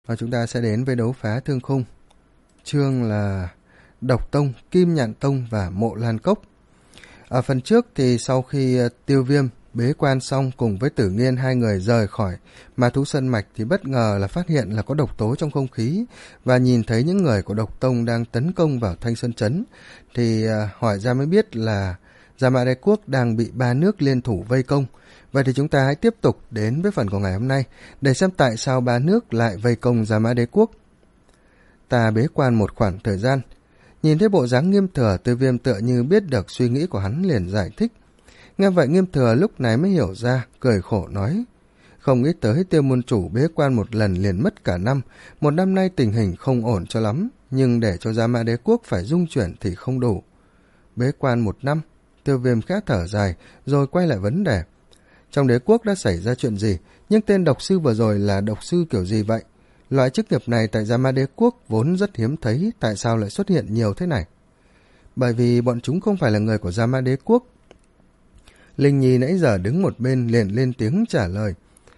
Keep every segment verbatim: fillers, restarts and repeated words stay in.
Và chúng ta sẽ đến với đấu phá thương khung. Chương là Độc Tông, Kim Nhạn Tông và Mộ Lan Cốc. Ở phần trước thì sau khi Tiêu Viêm bế quan xong cùng với Tử Nghiên hai người rời khỏi Ma Thú Sơn Mạch thì bất ngờ là phát hiện là có độc tố trong không khí và nhìn thấy những người của Độc Tông đang tấn công vào Thanh Sơn Trấn thì hỏi ra mới biết là Gia Mã Đế Quốc đang bị ba nước liên thủ vây công. Vậy thì chúng ta hãy tiếp tục đến với phần của ngày hôm nay để xem tại sao ba nước lại vây công Gia Mã Đế Quốc. Ta bế quan một khoảng thời gian, nhìn thấy bộ dáng Nghiêm Thừa, Tiêu Viêm tựa như biết được suy nghĩ của hắn liền giải thích. Nghe vậy Nghiêm Thừa lúc này mới hiểu ra, cười khổ nói: không nghĩ tới Tiêu môn chủ bế quan một lần liền mất cả năm, một năm nay tình hình không ổn cho lắm, nhưng để cho Gia Mã Đế Quốc phải dung chuyển thì không đủ. Bế quan một năm, Tiêu Viêm khẽ thở dài rồi quay lại vấn đề. Trong đế quốc đã xảy ra chuyện gì, nhưng tên độc sư vừa rồi là độc sư kiểu gì vậy? Loại chức nghiệp này tại Gia Mã Đế Quốc vốn rất hiếm thấy, tại sao lại xuất hiện nhiều thế này? Bởi vì bọn chúng không phải là người của Gia Mã Đế Quốc. Linh Nhi nãy giờ đứng một bên liền lên tiếng trả lời.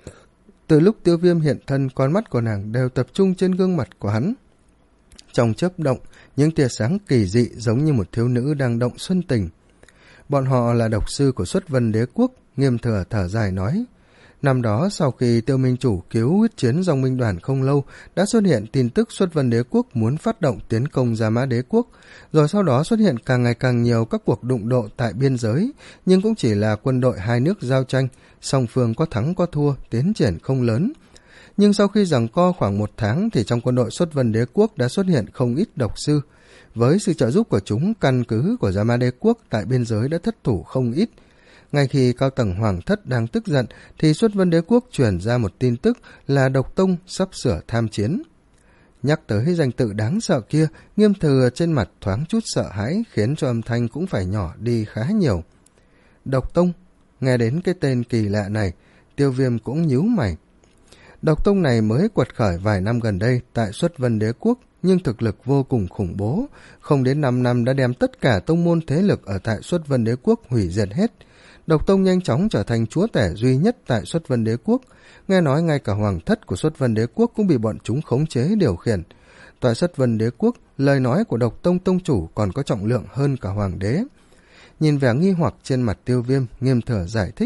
Từ lúc Tiêu Viêm hiện thân, con mắt của nàng đều tập trung trên gương mặt của hắn. Trong chớp động, những tia sáng kỳ dị giống như một thiếu nữ đang động xuân tình. Bọn họ là độc sư của Xuất Vân Đế Quốc. Nghiêm Thừa thở dài nói, năm đó sau khi Tiêu Minh Chủ cứu huyết chiến Dòng Minh Đoàn không lâu, đã xuất hiện tin tức Xuất Vân Đế Quốc muốn phát động tiến công Gia Mã Đế Quốc, rồi sau đó xuất hiện càng ngày càng nhiều các cuộc đụng độ tại biên giới, nhưng cũng chỉ là quân đội hai nước giao tranh, song phương có thắng có thua, tiến triển không lớn. Nhưng sau khi giằng co khoảng một tháng thì trong quân đội Xuất Vân Đế Quốc đã xuất hiện không ít độc sư. Với sự trợ giúp của chúng, căn cứ của Gia Mã Đế Quốc tại biên giới đã thất thủ không ít. Ngay khi cao tầng Hoàng thất đang tức giận thì Xuất Vân Đế Quốc truyền ra một tin tức là Độc Tông sắp sửa tham chiến. Nhắc tới danh tự đáng sợ kia, Nghiêm Thừa trên mặt thoáng chút sợ hãi, khiến cho âm thanh cũng phải nhỏ đi khá nhiều. Độc Tông, nghe đến cái tên kỳ lạ này, Tiêu Viêm cũng nhíu mày. Độc Tông này mới quật khởi vài năm gần đây tại Xuất Vân Đế Quốc, nhưng thực lực vô cùng khủng bố, không đến năm năm đã đem tất cả tông môn thế lực ở tại Xuất Vân Đế Quốc hủy diệt hết. Độc Tông nhanh chóng trở thành chúa tể duy nhất tại Xuất Vân Đế Quốc, nghe nói ngay cả hoàng thất của Xuất Vân Đế Quốc cũng bị bọn chúng khống chế điều khiển. Tại Xuất Vân Đế Quốc, lời nói của Độc Tông tông chủ còn có trọng lượng hơn cả hoàng đế. Nhìn vẻ nghi hoặc trên mặt Tiêu Viêm, Nghiêm Thừa giải thích.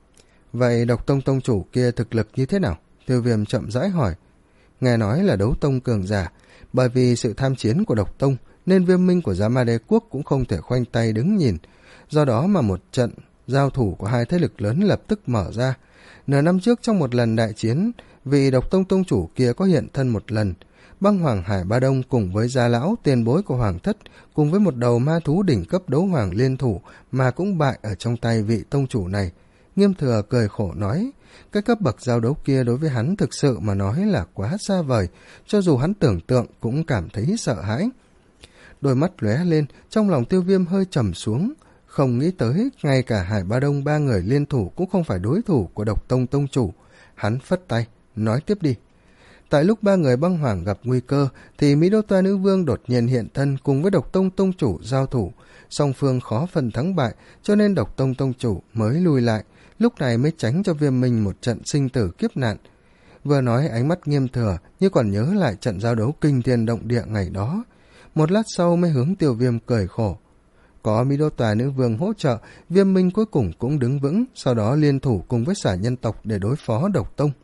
Vậy Độc Tông tông chủ kia thực lực như thế nào? Tiêu Viêm chậm rãi hỏi. Nghe nói là đấu tông cường giả, bởi vì sự tham chiến của Độc Tông nên Viêm Minh của Gia Mã Đế Quốc cũng không thể khoanh tay đứng nhìn, do đó mà một trận giao thủ của hai thế lực lớn lập tức mở ra. Nửa năm trước trong một lần đại chiến, vị Độc Tông tông chủ kia có hiện thân một lần. Băng Hoàng Hải Ba Đông cùng với Gia Lão, tiền bối của Hoàng thất, cùng với một đầu ma thú đỉnh cấp đấu hoàng liên thủ mà cũng bại ở trong tay vị tông chủ này. Nghiêm Thừa cười khổ nói, cái cấp bậc giao đấu kia đối với hắn thực sự mà nói là quá xa vời, cho dù hắn tưởng tượng cũng cảm thấy sợ hãi. Đôi mắt lóe lên, trong lòng Tiêu Viêm hơi trầm xuống. Không nghĩ tới, ngay cả Hải Ba Đông ba người liên thủ cũng không phải đối thủ của Độc Tông tông chủ. Hắn phất tay, nói tiếp đi. Tại lúc ba người băng hoàng gặp nguy cơ, thì Mỹ Đô Toa Nữ Vương đột nhiên hiện thân cùng với Độc Tông tông chủ giao thủ. Song phương khó phần thắng bại, cho nên Độc Tông tông chủ mới lùi lại, lúc này mới tránh cho Viêm Minh một trận sinh tử kiếp nạn. Vừa nói ánh mắt Nghiêm Thừa như còn nhớ lại trận giao đấu kinh thiên động địa ngày đó. Một lát sau mới hướng Tiêu Viêm cười khổ. Có Mỹ Đô Tòa Nữ Vương hỗ trợ, Viêm Minh cuối cùng cũng đứng vững, sau đó liên thủ cùng với Xà Nhân tộc để đối phó Độc Tông.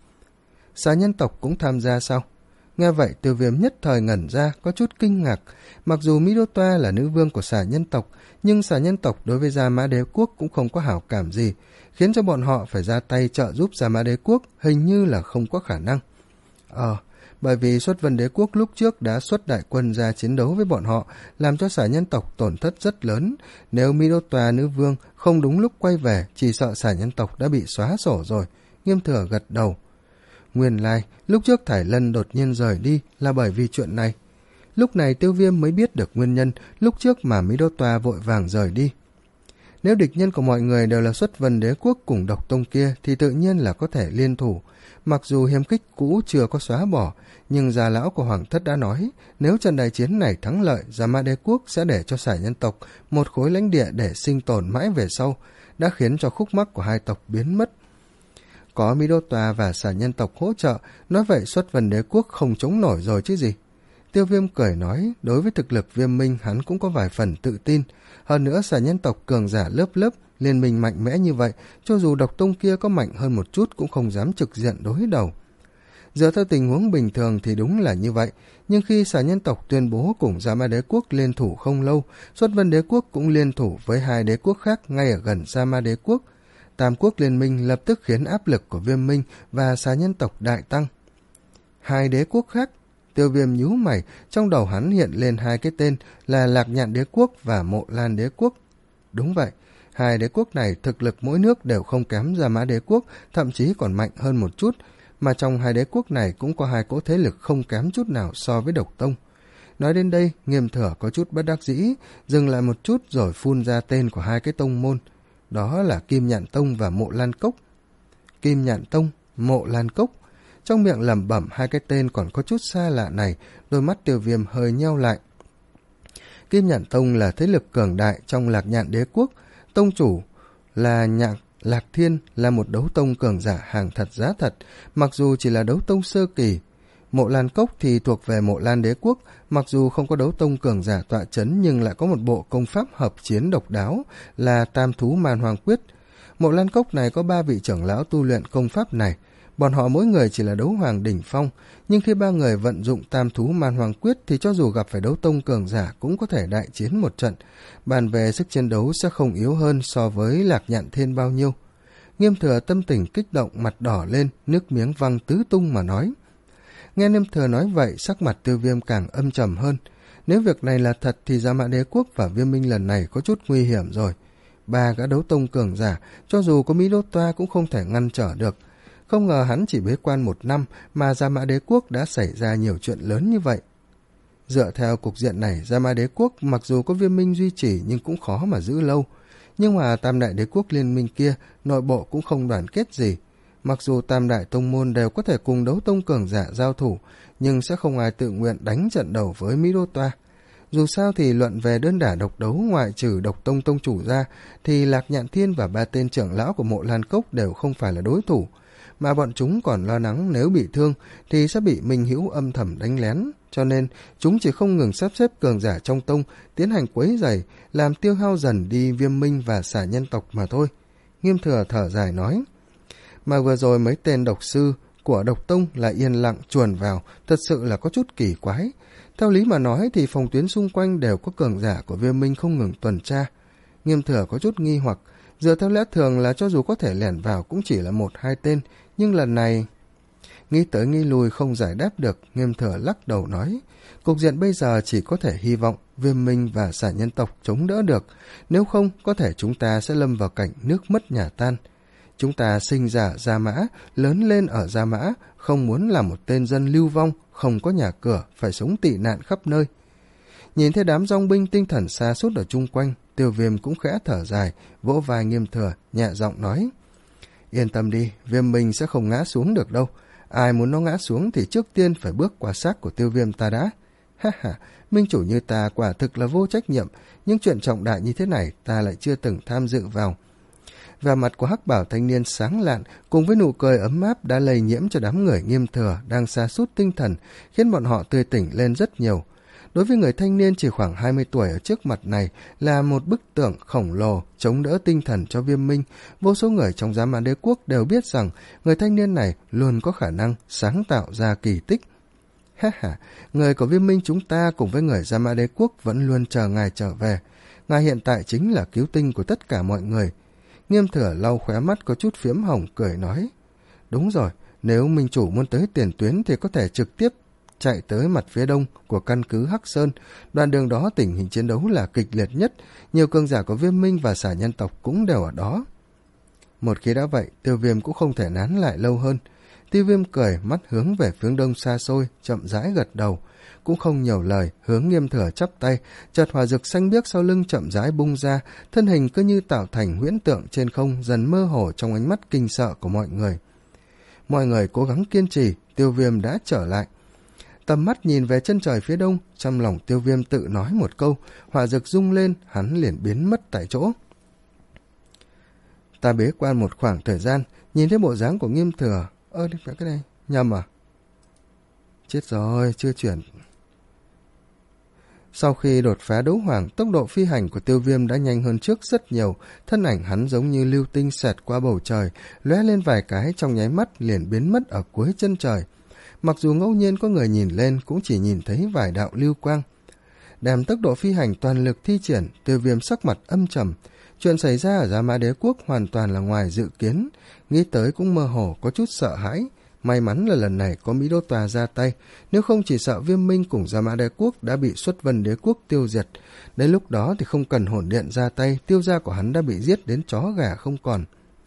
Xà Nhân tộc cũng tham gia sao? Nghe vậy Tiêu Viêm nhất thời ngẩn ra, có chút kinh ngạc. Mặc dù Mỹ Đô Toa là nữ vương của Xà Nhân tộc, nhưng Xà Nhân tộc đối với Gia Mã Đế Quốc cũng không có hảo cảm gì, khiến cho bọn họ phải ra tay trợ giúp Gia Mã Đế Quốc hình như là không có khả năng. Ờ, bởi vì Xuất Vân Đế Quốc lúc trước đã xuất đại quân ra chiến đấu với bọn họ, làm cho Xà Nhân tộc tổn thất rất lớn. Nếu Mỹ Đô Tòa Nữ Vương không đúng lúc quay về, chỉ sợ Xà Nhân tộc đã bị xóa sổ rồi. Nghiêm Thừa gật đầu. Nguyên lai, lúc trước Thải Lân đột nhiên rời đi là bởi vì chuyện này. Lúc này Tiêu Viêm mới biết được nguyên nhân lúc trước mà Mỹ Đô Tòa vội vàng rời đi. Nếu địch nhân của mọi người đều là Xuất Vân Đế Quốc cùng Độc Tông kia thì tự nhiên là có thể liên thủ. Mặc dù hiểm khích cũ chưa có xóa bỏ, nhưng Gia Lão của Hoàng thất đã nói, nếu trận đại chiến này thắng lợi, Gia Mã Đế Quốc sẽ để cho Xà Nhân tộc một khối lãnh địa để sinh tồn mãi về sau, đã khiến cho khúc mắc của hai tộc biến mất. Có Mỹ Đô Tòa và xà nhân tộc hỗ trợ, nói vậy Xuất Vân Đế quốc không chống nổi rồi chứ gì. Tiêu Viêm cười nói, đối với thực lực Viêm Minh hắn cũng có vài phần tự tin. Hơn nữa xà nhân tộc cường giả lớp lớp, liên minh mạnh mẽ như vậy, cho dù độc tông kia có mạnh hơn một chút cũng không dám trực diện đối đầu. Dựa theo tình huống bình thường thì đúng là như vậy, nhưng khi xà nhân tộc tuyên bố cùng Gia Ma Đế quốc liên thủ không lâu, Xuất Vân Đế quốc cũng liên thủ với hai đế quốc khác ngay ở gần Gia Ma Đế quốc. Tam quốc liên minh lập tức khiến áp lực của Viêm Minh và xà nhân tộc đại tăng. Hai đế quốc khác? Tiêu Viêm nhíu mày, trong đầu hắn hiện lên hai cái tên là Lạc Nhạn Đế quốc và Mộ Lan Đế quốc. Đúng vậy, hai đế quốc này thực lực mỗi nước đều không kém Gia Mã Đế quốc, thậm chí còn mạnh hơn một chút, mà trong hai đế quốc này cũng có hai cỗ thế lực không kém chút nào so với Độc Tông. Nói đến đây, Nghiêm Thừa có chút bất đắc dĩ, dừng lại một chút rồi phun ra tên của hai cái tông môn. Đó là Kim Nhạn Tông và Mộ Lan Cốc. Kim Nhạn Tông, Mộ Lan Cốc. Trong miệng lẩm bẩm hai cái tên còn có chút xa lạ này, đôi mắt Tiêu Viêm hơi nheo lại. Kim Nhạn Tông là thế lực cường đại trong Lạc Nhạn Đế quốc, tông chủ là Nhạc Lạc Thiên, là một đấu tông cường giả hàng thật giá thật, mặc dù chỉ là đấu tông sơ kỳ. Mộ Lan Cốc thì thuộc về Mộ Lan Đế quốc, mặc dù không có đấu tông cường giả tọa chấn nhưng lại có một bộ công pháp hợp chiến độc đáo là Tam Thú Man Hoàng Quyết. Mộ Lan Cốc này có ba vị trưởng lão tu luyện công pháp này, bọn họ mỗi người chỉ là đấu hoàng đỉnh phong, nhưng khi ba người vận dụng Tam Thú Man Hoàng Quyết thì cho dù gặp phải đấu tông cường giả cũng có thể đại chiến một trận. Bàn về sức chiến đấu sẽ không yếu hơn so với Lạc Nhạn Thiên bao nhiêu. Nghiêm Thừa tâm tình kích động, mặt đỏ lên, nước miếng văng tứ tung mà nói. Nghe Nghiêm Thừa nói vậy, sắc mặt Tiêu Viêm càng âm trầm hơn. Nếu việc này là thật thì Gia Mã Đế quốc và Viêm Minh lần này có chút nguy hiểm rồi. Ba gã đấu tông cường giả, cho dù có Mỹ Đô Toa cũng không thể ngăn trở được. Không ngờ hắn chỉ bế quan một năm mà Gia Mã Đế quốc đã xảy ra nhiều chuyện lớn như vậy. Dựa theo cục diện này, Gia Mã Đế quốc mặc dù có Viêm Minh duy trì nhưng cũng khó mà giữ lâu. Nhưng mà Tam Đại Đế quốc liên minh kia, nội bộ cũng không đoàn kết gì. Mặc dù Tam Đại tông môn đều có thể cùng đấu tông cường giả giao thủ, nhưng sẽ không ai tự nguyện đánh trận đầu với Mỹ Đô Toa. Dù sao thì luận về đơn đả độc đấu, ngoại trừ Độc Tông tông chủ ra, thì Lạc Nhạn Thiên và ba tên trưởng lão của Mộ Lan Cốc đều không phải là đối thủ, mà bọn chúng còn lo lắng nếu bị thương thì sẽ bị Minh Hữu âm thầm đánh lén, cho nên chúng chỉ không ngừng sắp xếp cường giả trong tông tiến hành quấy rầy, làm tiêu hao dần đi Viêm Minh và xả nhân tộc mà thôi. Nghiêm Thừa thở dài nói. Mà vừa rồi mấy tên độc sư của Độc Tông lại yên lặng chuồn vào, thật sự là có chút kỳ quái. Theo lý mà nói thì phòng tuyến xung quanh đều có cường giả của Viêm Minh không ngừng tuần tra. Nghiêm Thừa có chút nghi hoặc, dựa theo lẽ thường là cho dù có thể lẻn vào cũng chỉ là một hai tên, nhưng lần này... Nghĩ tới nghĩ lui không giải đáp được, Nghiêm Thừa lắc đầu nói, cục diện bây giờ chỉ có thể hy vọng Viêm Minh và xả nhân tộc chống đỡ được, nếu không có thể chúng ta sẽ lâm vào cảnh nước mất nhà tan. Chúng ta sinh ra Gia Mã, lớn lên ở Gia Mã, không muốn là một tên dân lưu vong, không có nhà cửa, phải sống tị nạn khắp nơi. Nhìn thấy đám dòng binh tinh thần sa sút ở chung quanh, Tiêu Viêm cũng khẽ thở dài, vỗ vai Nghiêm Thừa, nhẹ giọng nói, yên tâm đi, Viêm Minh sẽ không ngã xuống được đâu. Ai muốn nó ngã xuống thì trước tiên phải bước qua xác của Tiêu Viêm ta đã. Ha ha, minh chủ như ta quả thực là vô trách nhiệm, nhưng chuyện trọng đại như thế này ta lại chưa từng tham dự vào. Và mặt của hắc bảo thanh niên sáng lạn cùng với nụ cười ấm áp đã lây nhiễm cho đám người Nghiêm Thừa đang sa sút tinh thần, khiến bọn họ tươi tỉnh lên rất nhiều. Đối với người thanh niên chỉ khoảng hai mươi tuổi ở trước mặt này là một bức tượng khổng lồ chống đỡ tinh thần cho Viêm Minh. Vô số người trong Gia Mã Đế quốc đều biết rằng người thanh niên này luôn có khả năng sáng tạo ra kỳ tích. Ha ha, người của Viêm Minh chúng ta cùng với người Gia Mã Đế quốc vẫn luôn chờ ngài trở về. Ngài hiện tại chính là cứu tinh của tất cả mọi người. Nghiêm Thừa lau khóe mắt có chút phiếm hồng cười nói, đúng rồi, nếu minh chủ muốn tới tiền tuyến thì có thể trực tiếp chạy tới mặt phía đông của căn cứ Hắc Sơn. Đoạn đường đó tình hình chiến đấu là kịch liệt nhất, nhiều cường giả của Viêm Minh và xả nhân tộc cũng đều ở đó. Một khi đã vậy, Tiêu Viêm cũng không thể nán lại lâu hơn. Tiêu Viêm cười, mắt hướng về phía đông xa xôi, chậm rãi gật đầu, cũng không nhiều lời, hướng Nghiêm Thừa chắp tay, chợt hỏa dược xanh biếc sau lưng chậm rãi bung ra, thân hình cứ như tạo thành huyễn tượng trên không, dần mơ hồ trong ánh mắt kinh sợ của mọi người. Mọi người cố gắng kiên trì, Tiêu Viêm đã trở lại. Tầm mắt nhìn về chân trời phía đông, trong lòng Tiêu Viêm tự nói một câu, hỏa dược rung lên, hắn liền biến mất tại chỗ. Ta bế quan một khoảng thời gian, Nhìn thấy bộ dáng của Nghiêm Thừa, ơ cái này nhầm à? Chết rồi, chưa chuyển. Sau khi đột phá đấu hoàng, tốc độ phi hành của Tiêu Viêm đã nhanh hơn trước rất nhiều, thân ảnh hắn giống như lưu tinh xẹt qua bầu trời, lóe lên vài cái trong nháy mắt liền biến mất ở cuối chân trời. Mặc dù ngẫu nhiên có người nhìn lên cũng chỉ nhìn thấy vài đạo lưu quang. Đem tốc độ phi hành toàn lực thi triển, Tiêu Viêm sắc mặt âm trầm. Chuyện xảy ra ở Gia Mã Đế Quốc hoàn toàn là ngoài dự kiến, nghĩ tới cũng mơ hồ có chút sợ hãi. May mắn là lần này có Mỹ Đô Tòa ra tay, nếu không chỉ sợ Viêm Minh cùng Gia Mã Đế Quốc đã bị Xuất Vân Đế Quốc tiêu diệt. Đến lúc đó thì không cần Hồn Điện ra tay, tiêu gia của hắn đã bị giết đến chó gà không còn.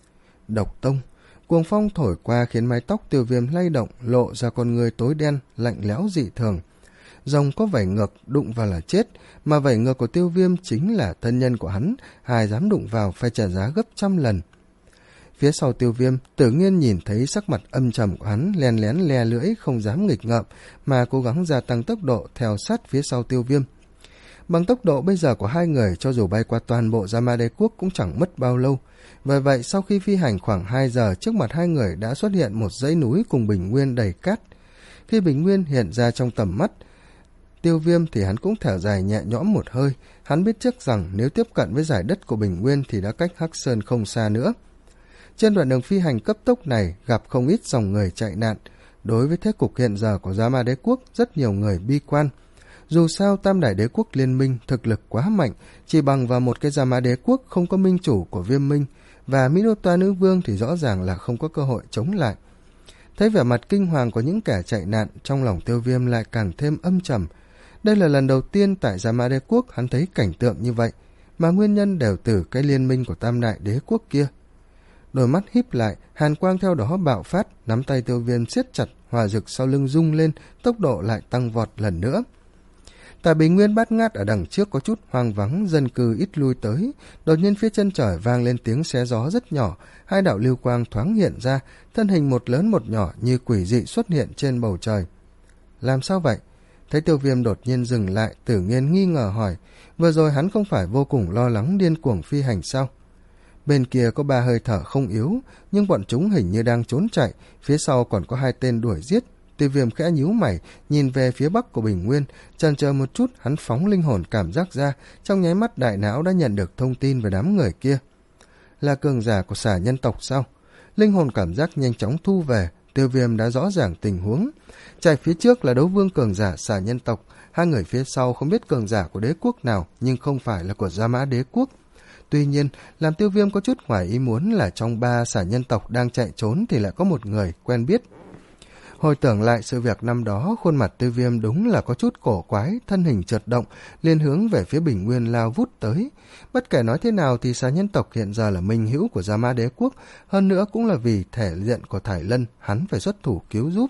Độc Tông. Cuồng phong thổi qua khiến mái tóc Tiêu Viêm lay động, lộ ra con người tối đen, lạnh lẽo dị thường. Rồng có vảy ngược, đụng vào là chết, mà vảy ngược của Tiêu Viêm chính là thân nhân của hắn, ai dám đụng vào phải trả giá gấp trăm lần. Phía sau Tiêu Viêm, Tử Nghiên nhìn thấy sắc mặt âm trầm của hắn, len lén le lưỡi không dám nghịch ngợm, mà cố gắng gia tăng tốc độ theo sát phía sau Tiêu Viêm. Bằng tốc độ bây giờ của hai người, cho dù bay qua toàn bộ Gia Mã Đế Quốc cũng chẳng mất bao lâu. Bởi vậy, sau khi phi hành khoảng hai giờ, trước mặt hai người đã xuất hiện một dãy núi cùng bình nguyên đầy cát. Khi bình nguyên hiện ra trong tầm mắt Tiêu Viêm thì hắn cũng thở dài nhẹ nhõm một hơi. Hắn biết trước rằng nếu tiếp cận với giải đất của bình nguyên thì đã cách Hắc Sơn không xa nữa. Trên đoạn đường phi hành cấp tốc này gặp không ít dòng người chạy nạn. Đối với thế cục hiện giờ của Gia Mã Đế Quốc, rất nhiều người bi quan. Dù sao Tam Đại Đế Quốc liên minh thực lực quá mạnh, chỉ bằng vào một cái Gia Mã Đế Quốc không có minh chủ của Viêm Minh, và Mỹ Đô Toa Nữ Vương thì rõ ràng là không có cơ hội chống lại. Thấy vẻ mặt kinh hoàng của những kẻ chạy nạn, trong lòng Tiêu Viêm lại càng thêm âm trầm. Đây là lần đầu tiên tại Gia Mã Đế Quốc hắn thấy cảnh tượng như vậy, mà nguyên nhân đều từ cái liên minh của Tam Đại Đế Quốc kia. Đôi mắt híp lại, hàn quang theo đó bạo phát, nắm tay Tiêu Viêm siết chặt, hỏa dực sau lưng rung lên, tốc độ lại tăng vọt lần nữa. Tại bình nguyên bát ngát ở đằng trước có chút hoang vắng, dân cư ít lui tới, đột nhiên phía chân trời vang lên tiếng xé gió rất nhỏ, hai đạo lưu quang thoáng hiện ra, thân hình một lớn một nhỏ như quỷ dị xuất hiện trên bầu trời. Làm sao vậy? Thấy Tiêu Viêm đột nhiên dừng lại, Tử Nghiên nghi ngờ hỏi, vừa rồi hắn không phải vô cùng lo lắng điên cuồng phi hành sao? Bên kia có ba hơi thở không yếu, nhưng bọn chúng hình như đang trốn chạy, phía sau còn có hai tên đuổi giết. Tiêu Viêm khẽ nhíu mày, nhìn về phía bắc của bình nguyên, chần chờ một chút, hắn phóng linh hồn cảm giác ra, trong nháy mắt đại não đã nhận được thông tin về đám người kia. Là cường giả của Xà Nhân tộc sao? Linh hồn cảm giác nhanh chóng thu về, Tiêu Viêm đã rõ ràng tình huống. Chạy phía trước là đấu vương cường giả Xà Nhân tộc, hai người phía sau không biết cường giả của đế quốc nào, nhưng không phải là của Gia Mã Đế Quốc. Tuy nhiên, làm Tiêu Viêm có chút ngoài ý muốn là trong ba Xà Nhân tộc đang chạy trốn thì lại có một người quen biết. Hồi tưởng lại sự việc năm đó, khuôn mặt Tiêu Viêm đúng là có chút cổ quái, thân hình chợt động, liền hướng về phía bình nguyên lao vút tới. Bất kể nói thế nào thì Xà Nhân tộc hiện giờ là minh hữu của Gia Mã Đế Quốc, hơn nữa cũng là vì thể diện của Thải Lân, hắn phải xuất thủ cứu giúp.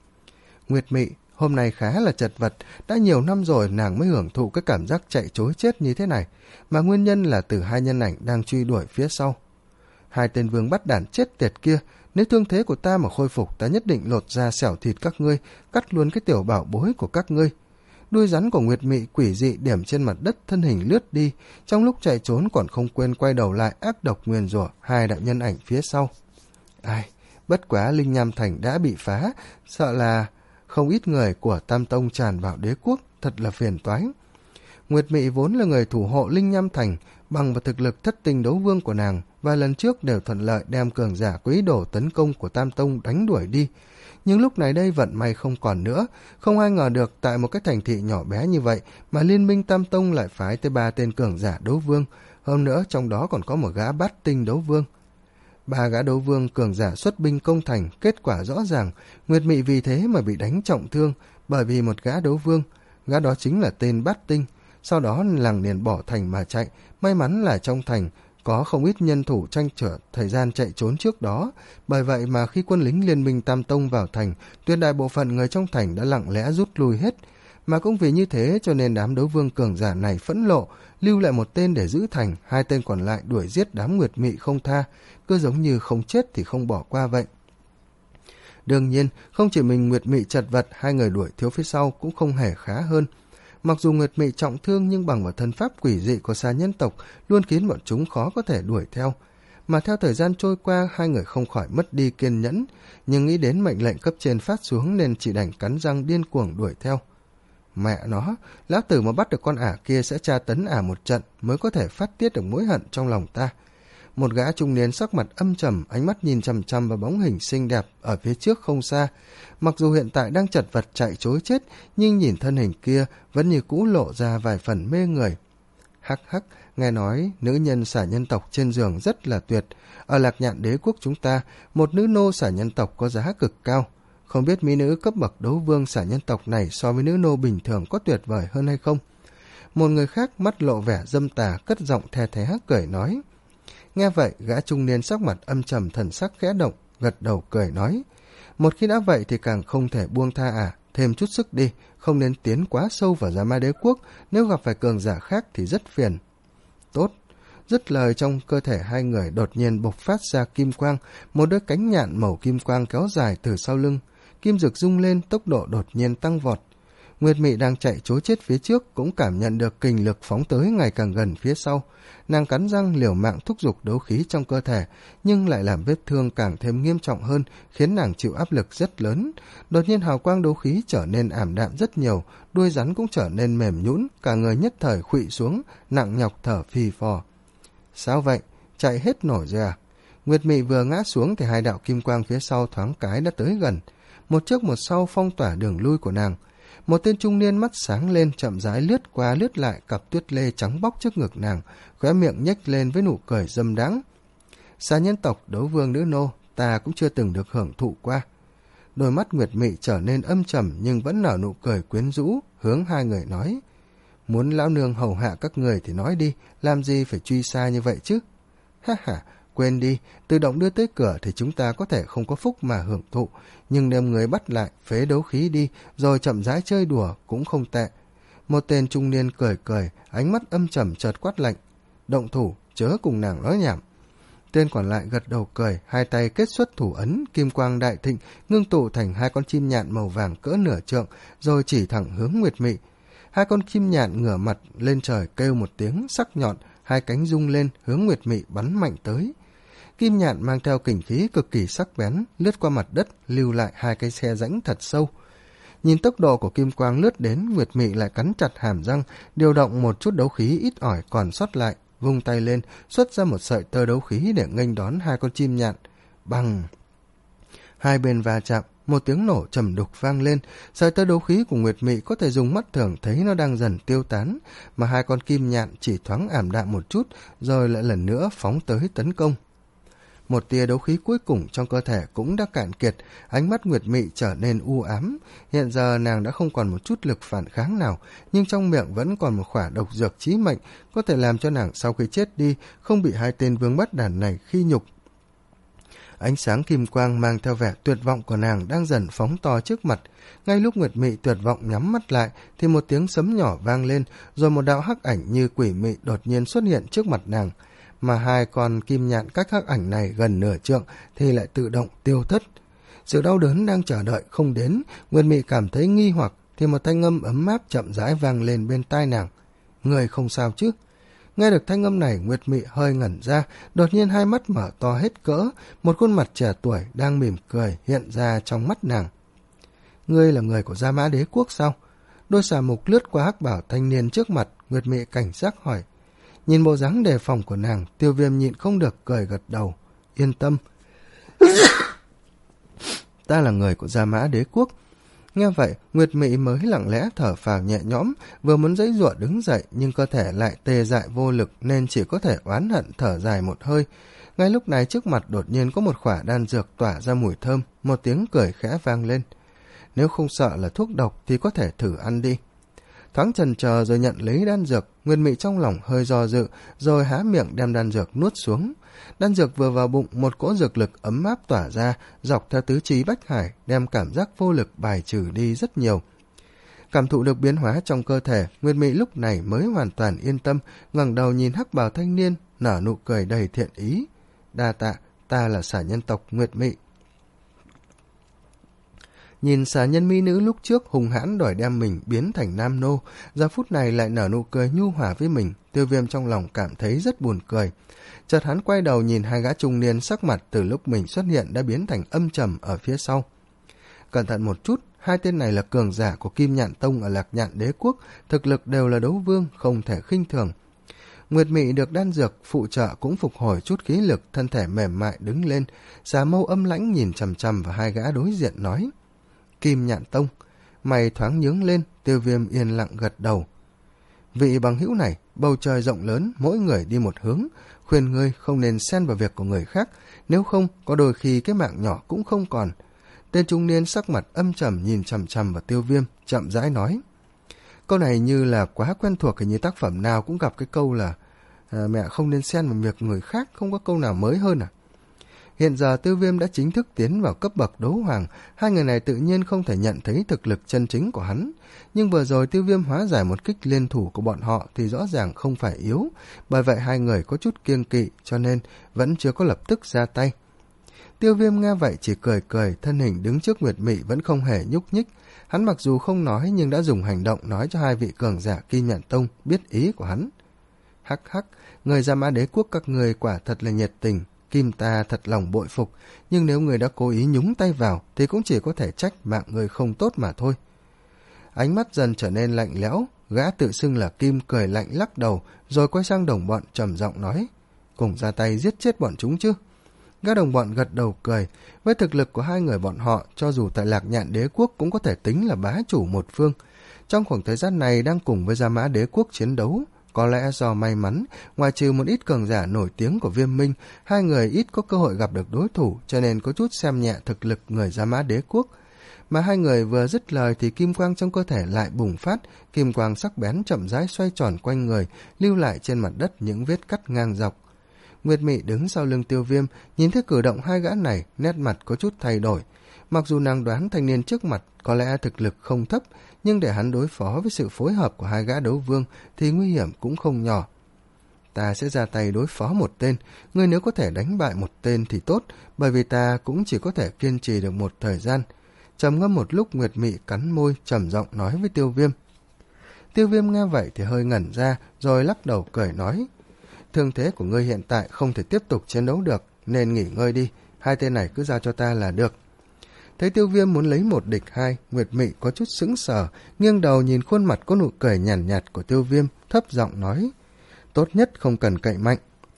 Nguyệt Mị hôm nay khá là chật vật, đã nhiều năm rồi nàng mới hưởng thụ cái cảm giác chạy trối chết như thế này, mà nguyên nhân là từ hai nhân ảnh đang truy đuổi phía sau. Hai tên vương bắt đản chết tiệt kia, nếu thương thế của ta mà khôi phục, ta nhất định lột ra xẻo thịt các ngươi, cắt luôn cái tiểu bảo bối của các ngươi. Đuôi rắn của Nguyệt Mị quỷ dị điểm trên mặt đất, thân hình lướt đi, trong lúc chạy trốn còn không quên quay đầu lại ác độc nguyền rủa hai đạo nhân ảnh phía sau. Ai, bất quá Linh Nham Thành đã bị phá, sợ là không ít người của Tam Tông tràn vào đế quốc, thật là phiền toái. Nguyệt Mị vốn là người thủ hộ Linh Nham Thành, bằng vào thực lực thất tinh đấu vương của nàng, và lần trước đều thuận lợi đem cường giả quý đồ tấn công của Tam Tông đánh đuổi đi. Nhưng lúc này đây vận may không còn nữa, không ai ngờ được tại một cái thành thị nhỏ bé như vậy mà liên minh Tam Tông lại phái tới ba tên cường giả đấu vương, hơn nữa trong đó còn có một gã bát tinh đấu vương. Ba gã đấu vương cường giả xuất binh công thành, kết quả rõ ràng, Nguyệt Mị vì thế mà bị đánh trọng thương, bởi vì một gã đấu vương, gã đó chính là tên bát tinh. Sau đó làng liền bỏ thành mà chạy, may mắn là trong thành có không ít nhân thủ tranh trở thời gian chạy trốn trước đó, bởi vậy mà khi quân lính liên minh Tam Tông vào thành, tuyệt đại bộ phận người trong thành đã lặng lẽ rút lui hết. Mà cũng vì như thế cho nên đám đấu vương cường giả này phẫn nộ, lưu lại một tên để giữ thành, hai tên còn lại đuổi giết đám Nguyệt Mị không tha, cứ giống như không chết thì không bỏ qua vậy. Đương nhiên, không chỉ mình Nguyệt Mị chật vật, hai người đuổi thiếu phía sau cũng không hề khá hơn. Mặc dù Nguyệt Mị trọng thương nhưng bằng vào thân pháp quỷ dị của Xà Nhân tộc luôn khiến bọn chúng khó có thể đuổi theo. mà theo thời gian trôi qua hai người không khỏi mất đi kiên nhẫn, nhưng nghĩ đến mệnh lệnh cấp trên phát xuống nên chỉ đành cắn răng điên cuồng đuổi theo. Mẹ nó, lão tử mà bắt được con ả kia sẽ tra tấn ả một trận mới có thể phát tiết được mối hận trong lòng ta. Một gã trung niên sắc mặt âm trầm, ánh mắt nhìn chằm chằm vào bóng hình xinh đẹp ở phía trước không xa. Mặc dù hiện tại đang chật vật chạy trối chết, nhưng nhìn thân hình kia vẫn như cũ lộ ra vài phần mê người. Hắc hắc, nghe nói nữ nhân xả nhân tộc trên giường rất là tuyệt. Ở Lạc Nhạn Đế quốc chúng ta, một nữ nô xả nhân tộc có giá cực cao. Không biết mỹ nữ cấp bậc đấu vương xả nhân tộc này so với nữ nô bình thường có tuyệt vời hơn hay không? Một người khác mắt lộ vẻ dâm tà, cất giọng the thé cười nói. Nghe vậy, gã trung niên sắc mặt âm trầm, thần sắc khẽ động, gật đầu cười nói. Một khi đã vậy thì càng không thể buông tha à, thêm chút sức đi, không nên tiến quá sâu vào Gia Ma Đế quốc, nếu gặp phải cường giả khác thì rất phiền. Tốt. Dứt lời, trong cơ thể hai người đột nhiên bộc phát ra kim quang, một đôi cánh nhạn màu kim quang kéo dài từ sau lưng. Kim rực rung lên, tốc độ đột nhiên tăng vọt. Nguyệt Mị đang chạy trối chết phía trước cũng cảm nhận được kình lực phóng tới ngày càng gần phía sau. Nàng cắn răng liều mạng thúc giục đấu khí trong cơ thể, nhưng lại làm vết thương càng thêm nghiêm trọng hơn, khiến nàng chịu áp lực rất lớn. Đột nhiên hào quang đấu khí trở nên ảm đạm rất nhiều, đuôi rắn cũng trở nên mềm nhũn, cả người nhất thời khuỵu xuống, nặng nhọc thở phì phò. Sao vậy? Chạy hết nổi rồi à? Nguyệt Mị vừa ngã xuống thì hai đạo kim quang phía sau thoáng cái đã tới gần. Một trước một sau phong tỏa đường lui của nàng. Một tên trung niên mắt sáng lên, chậm rãi lướt qua lướt lại cặp tuyết lê trắng bóc trước ngực nàng, khóe miệng nhếch lên với nụ cười dâm đãng. Xà nhân tộc đấu vương nữ nô, ta cũng chưa từng được hưởng thụ qua. Đôi mắt Nguyệt Mị trở nên âm trầm nhưng vẫn nở nụ cười quyến rũ, hướng hai người nói. Muốn lão nương hầu hạ các người thì nói đi, làm gì phải truy xa như vậy chứ? Ha ha, quên đi, tự động đưa tới cửa thì chúng ta có thể không có phúc mà hưởng thụ, nhưng đem người bắt lại, phế đấu khí đi, rồi chậm rãi chơi đùa cũng không tệ. Một tên trung niên cười cười, ánh mắt âm trầm chợt quát lạnh. Động thủ, chớ cùng nàng nói nhảm. Tên còn lại gật đầu cười, hai tay kết xuất thủ ấn, kim quang đại thịnh, ngưng tụ thành hai con chim nhạn màu vàng cỡ nửa trượng, rồi chỉ thẳng hướng Nguyệt Mị. Hai con chim nhạn ngửa mặt lên trời kêu một tiếng sắc nhọn, hai cánh rung lên hướng Nguyệt Mị bắn mạnh tới. Kim nhạn mang theo kình khí cực kỳ sắc bén, lướt qua mặt đất, lưu lại hai cái khe rãnh thật sâu. Nhìn tốc độ của kim quang lướt đến, Nguyệt Mị lại cắn chặt hàm răng, điều động một chút đấu khí ít ỏi còn sót lại, vung tay lên, xuất ra một sợi tơ đấu khí để nghênh đón hai con chim nhạn. Bằng! Hai bên va chạm, một tiếng nổ trầm đục vang lên, sợi tơ đấu khí của Nguyệt Mị có thể dùng mắt thường thấy nó đang dần tiêu tán, mà hai con kim nhạn chỉ thoáng ảm đạm một chút, rồi lại lần nữa phóng tới tấn công. Một tia đấu khí cuối cùng trong cơ thể cũng đã cạn kiệt, ánh mắt Nguyệt Mị trở nên u ám. Hiện giờ nàng đã không còn một chút lực phản kháng nào, nhưng trong miệng vẫn còn một khỏa độc dược chí mệnh, có thể làm cho nàng sau khi chết đi không bị hai tên vương bắt đản này khi nhục. Ánh sáng kim quang mang theo vẻ tuyệt vọng của nàng đang dần phóng to trước mặt. Ngay lúc Nguyệt Mị tuyệt vọng nhắm mắt lại thì một tiếng sấm nhỏ vang lên, rồi một đạo hắc ảnh như quỷ mị đột nhiên xuất hiện trước mặt nàng. Mà hai con kim nhạn cách hắc ảnh này gần nửa trượng thì lại tự động tiêu thất. Sự đau đớn đang chờ đợi không đến, Nguyệt Mị cảm thấy nghi hoặc thì một thanh âm ấm áp chậm rãi vang lên bên tai nàng. Người không sao chứ? Nghe được thanh âm này, Nguyệt Mị hơi ngẩn ra, đột nhiên hai mắt mở to hết cỡ, một khuôn mặt trẻ tuổi đang mỉm cười hiện ra trong mắt nàng. Ngươi là người của Gia Mã Đế quốc sao? Đôi xà mục lướt qua hắc bảo thanh niên trước mặt, Nguyệt Mị cảnh giác hỏi. Nhìn bộ dáng đề phòng của nàng, Tiêu Viêm nhịn không được cười gật đầu. Yên tâm. Ta là người của Gia Mã Đế quốc. Nghe vậy, Nguyệt Mị mới lặng lẽ thở phào nhẹ nhõm, vừa muốn giãy giụa đứng dậy nhưng cơ thể lại tê dại vô lực nên chỉ có thể oán hận thở dài một hơi. Ngay lúc này trước mặt đột nhiên có một khỏa đan dược tỏa ra mùi thơm, một tiếng cười khẽ vang lên. Nếu không sợ là thuốc độc thì có thể thử ăn đi. Thoáng chần chờ rồi nhận lấy đan dược, Nguyệt Mị trong lòng hơi do dự, rồi há miệng đem đan dược nuốt xuống. Đan dược vừa vào bụng, một cỗ dược lực ấm áp tỏa ra, dọc theo tứ chi bách hải, đem cảm giác vô lực bài trừ đi rất nhiều. Cảm thụ được biến hóa trong cơ thể, Nguyệt Mị lúc này mới hoàn toàn yên tâm, ngẩng đầu nhìn hắc bào thanh niên, nở nụ cười đầy thiện ý. Đa tạ, ta là xả nhân tộc Nguyệt Mị. Nhìn xà nhân mỹ nữ lúc trước hùng hãn đòi đem mình biến thành nam nô, giờ phút này lại nở nụ cười nhu hòa với mình. Tiêu Viêm trong lòng cảm thấy rất buồn cười. Chợt hắn quay đầu nhìn hai gã trung niên, sắc mặt từ lúc mình xuất hiện đã biến thành âm trầm ở phía sau. Cẩn thận một chút, hai tên này là cường giả của Kim Nhạn Tông ở Lạc Nhạn Đế Quốc, thực lực đều là đấu vương, không thể khinh thường. Nguyệt Mị được đan dược phụ trợ cũng phục hồi chút khí lực, thân thể mềm mại đứng lên, xà mâu âm lãnh nhìn chằm chằm vào hai gã đối diện nói: Kim Nhạn Tông. Mày thoáng nhướng lên. Tiêu Viêm yên lặng gật đầu. Vị bằng hữu này, bầu trời rộng lớn, mỗi người đi một hướng, khuyên ngươi không nên xen vào việc của người khác, nếu không có đôi khi cái mạng nhỏ cũng không còn. Tên trung niên sắc mặt âm trầm nhìn chằm chằm vào Tiêu Viêm, chậm rãi nói. Câu này như là quá quen thuộc, như tác phẩm nào cũng gặp cái câu là à, mẹ không nên xen vào việc người khác, không có câu nào mới hơn à. Hiện giờ Tiêu Viêm đã chính thức tiến vào cấp bậc đấu hoàng, hai người này tự nhiên không thể nhận thấy thực lực chân chính của hắn. Nhưng vừa rồi Tiêu Viêm hóa giải một kích liên thủ của bọn họ thì rõ ràng không phải yếu, bởi vậy hai người có chút kiêng kỵ cho nên vẫn chưa có lập tức ra tay. Tiêu Viêm nghe vậy chỉ cười cười, thân hình đứng trước Nguyệt Mị vẫn không hề nhúc nhích. Hắn mặc dù không nói nhưng đã dùng hành động nói cho hai vị cường giả Kim Nhạn Tông biết ý của hắn. Hắc hắc, người Gia Mã Đế Quốc các người quả thật là nhiệt tình, Kim ta thật lòng bội phục, nhưng nếu người đã cố ý nhúng tay vào thì cũng chỉ có thể trách mạng người không tốt mà thôi. Ánh mắt dần trở nên lạnh lẽo, gã tự xưng là Kim cười lạnh lắc đầu, rồi quay sang đồng bọn trầm giọng nói: Cùng ra tay giết chết bọn chúng chứ? Gã đồng bọn gật đầu cười. Với thực lực của hai người bọn họ, cho dù tại Lạc Nhạn Đế Quốc cũng có thể tính là bá chủ một phương. Trong khoảng thời gian này đang cùng với Gia Mã Đế Quốc chiến đấu, có lẽ do may mắn, ngoài trừ một ít cường giả nổi tiếng của Viêm Minh, hai người ít có cơ hội gặp được đối thủ, cho nên có chút xem nhẹ thực lực người Gia Mã Đế Quốc. Mà hai người vừa dứt lời thì kim quang trong cơ thể lại bùng phát, kim quang sắc bén chậm rãi xoay tròn quanh người, lưu lại trên mặt đất những vết cắt ngang dọc. Nguyệt Mị đứng sau lưng Tiêu Viêm, nhìn thấy cử động hai gã này, nét mặt có chút thay đổi. Mặc dù nàng đoán thanh niên trước mặt có lẽ thực lực không thấp, nhưng để hắn đối phó với sự phối hợp của hai gã đấu vương thì nguy hiểm cũng không nhỏ. Ta sẽ ra tay đối phó một tên, ngươi nếu có thể đánh bại một tên thì tốt, bởi vì ta cũng chỉ có thể kiên trì được một thời gian. Trầm ngâm một lúc, Nguyệt Mị cắn môi, trầm giọng nói với Tiêu Viêm. Tiêu Viêm nghe vậy thì hơi ngẩn ra, rồi lắc đầu cười nói: Thương thế của ngươi hiện tại không thể tiếp tục chiến đấu được, nên nghỉ ngơi đi, hai tên này cứ giao cho ta là được. Thấy Tiêu Viêm muốn lấy một địch hai, Nguyệt Mị có chút sững sờ, nghiêng đầu nhìn khuôn mặt có nụ cười nhàn nhạt, nhạt của Tiêu Viêm, thấp giọng nói: Tốt nhất không cần cậy mạnh.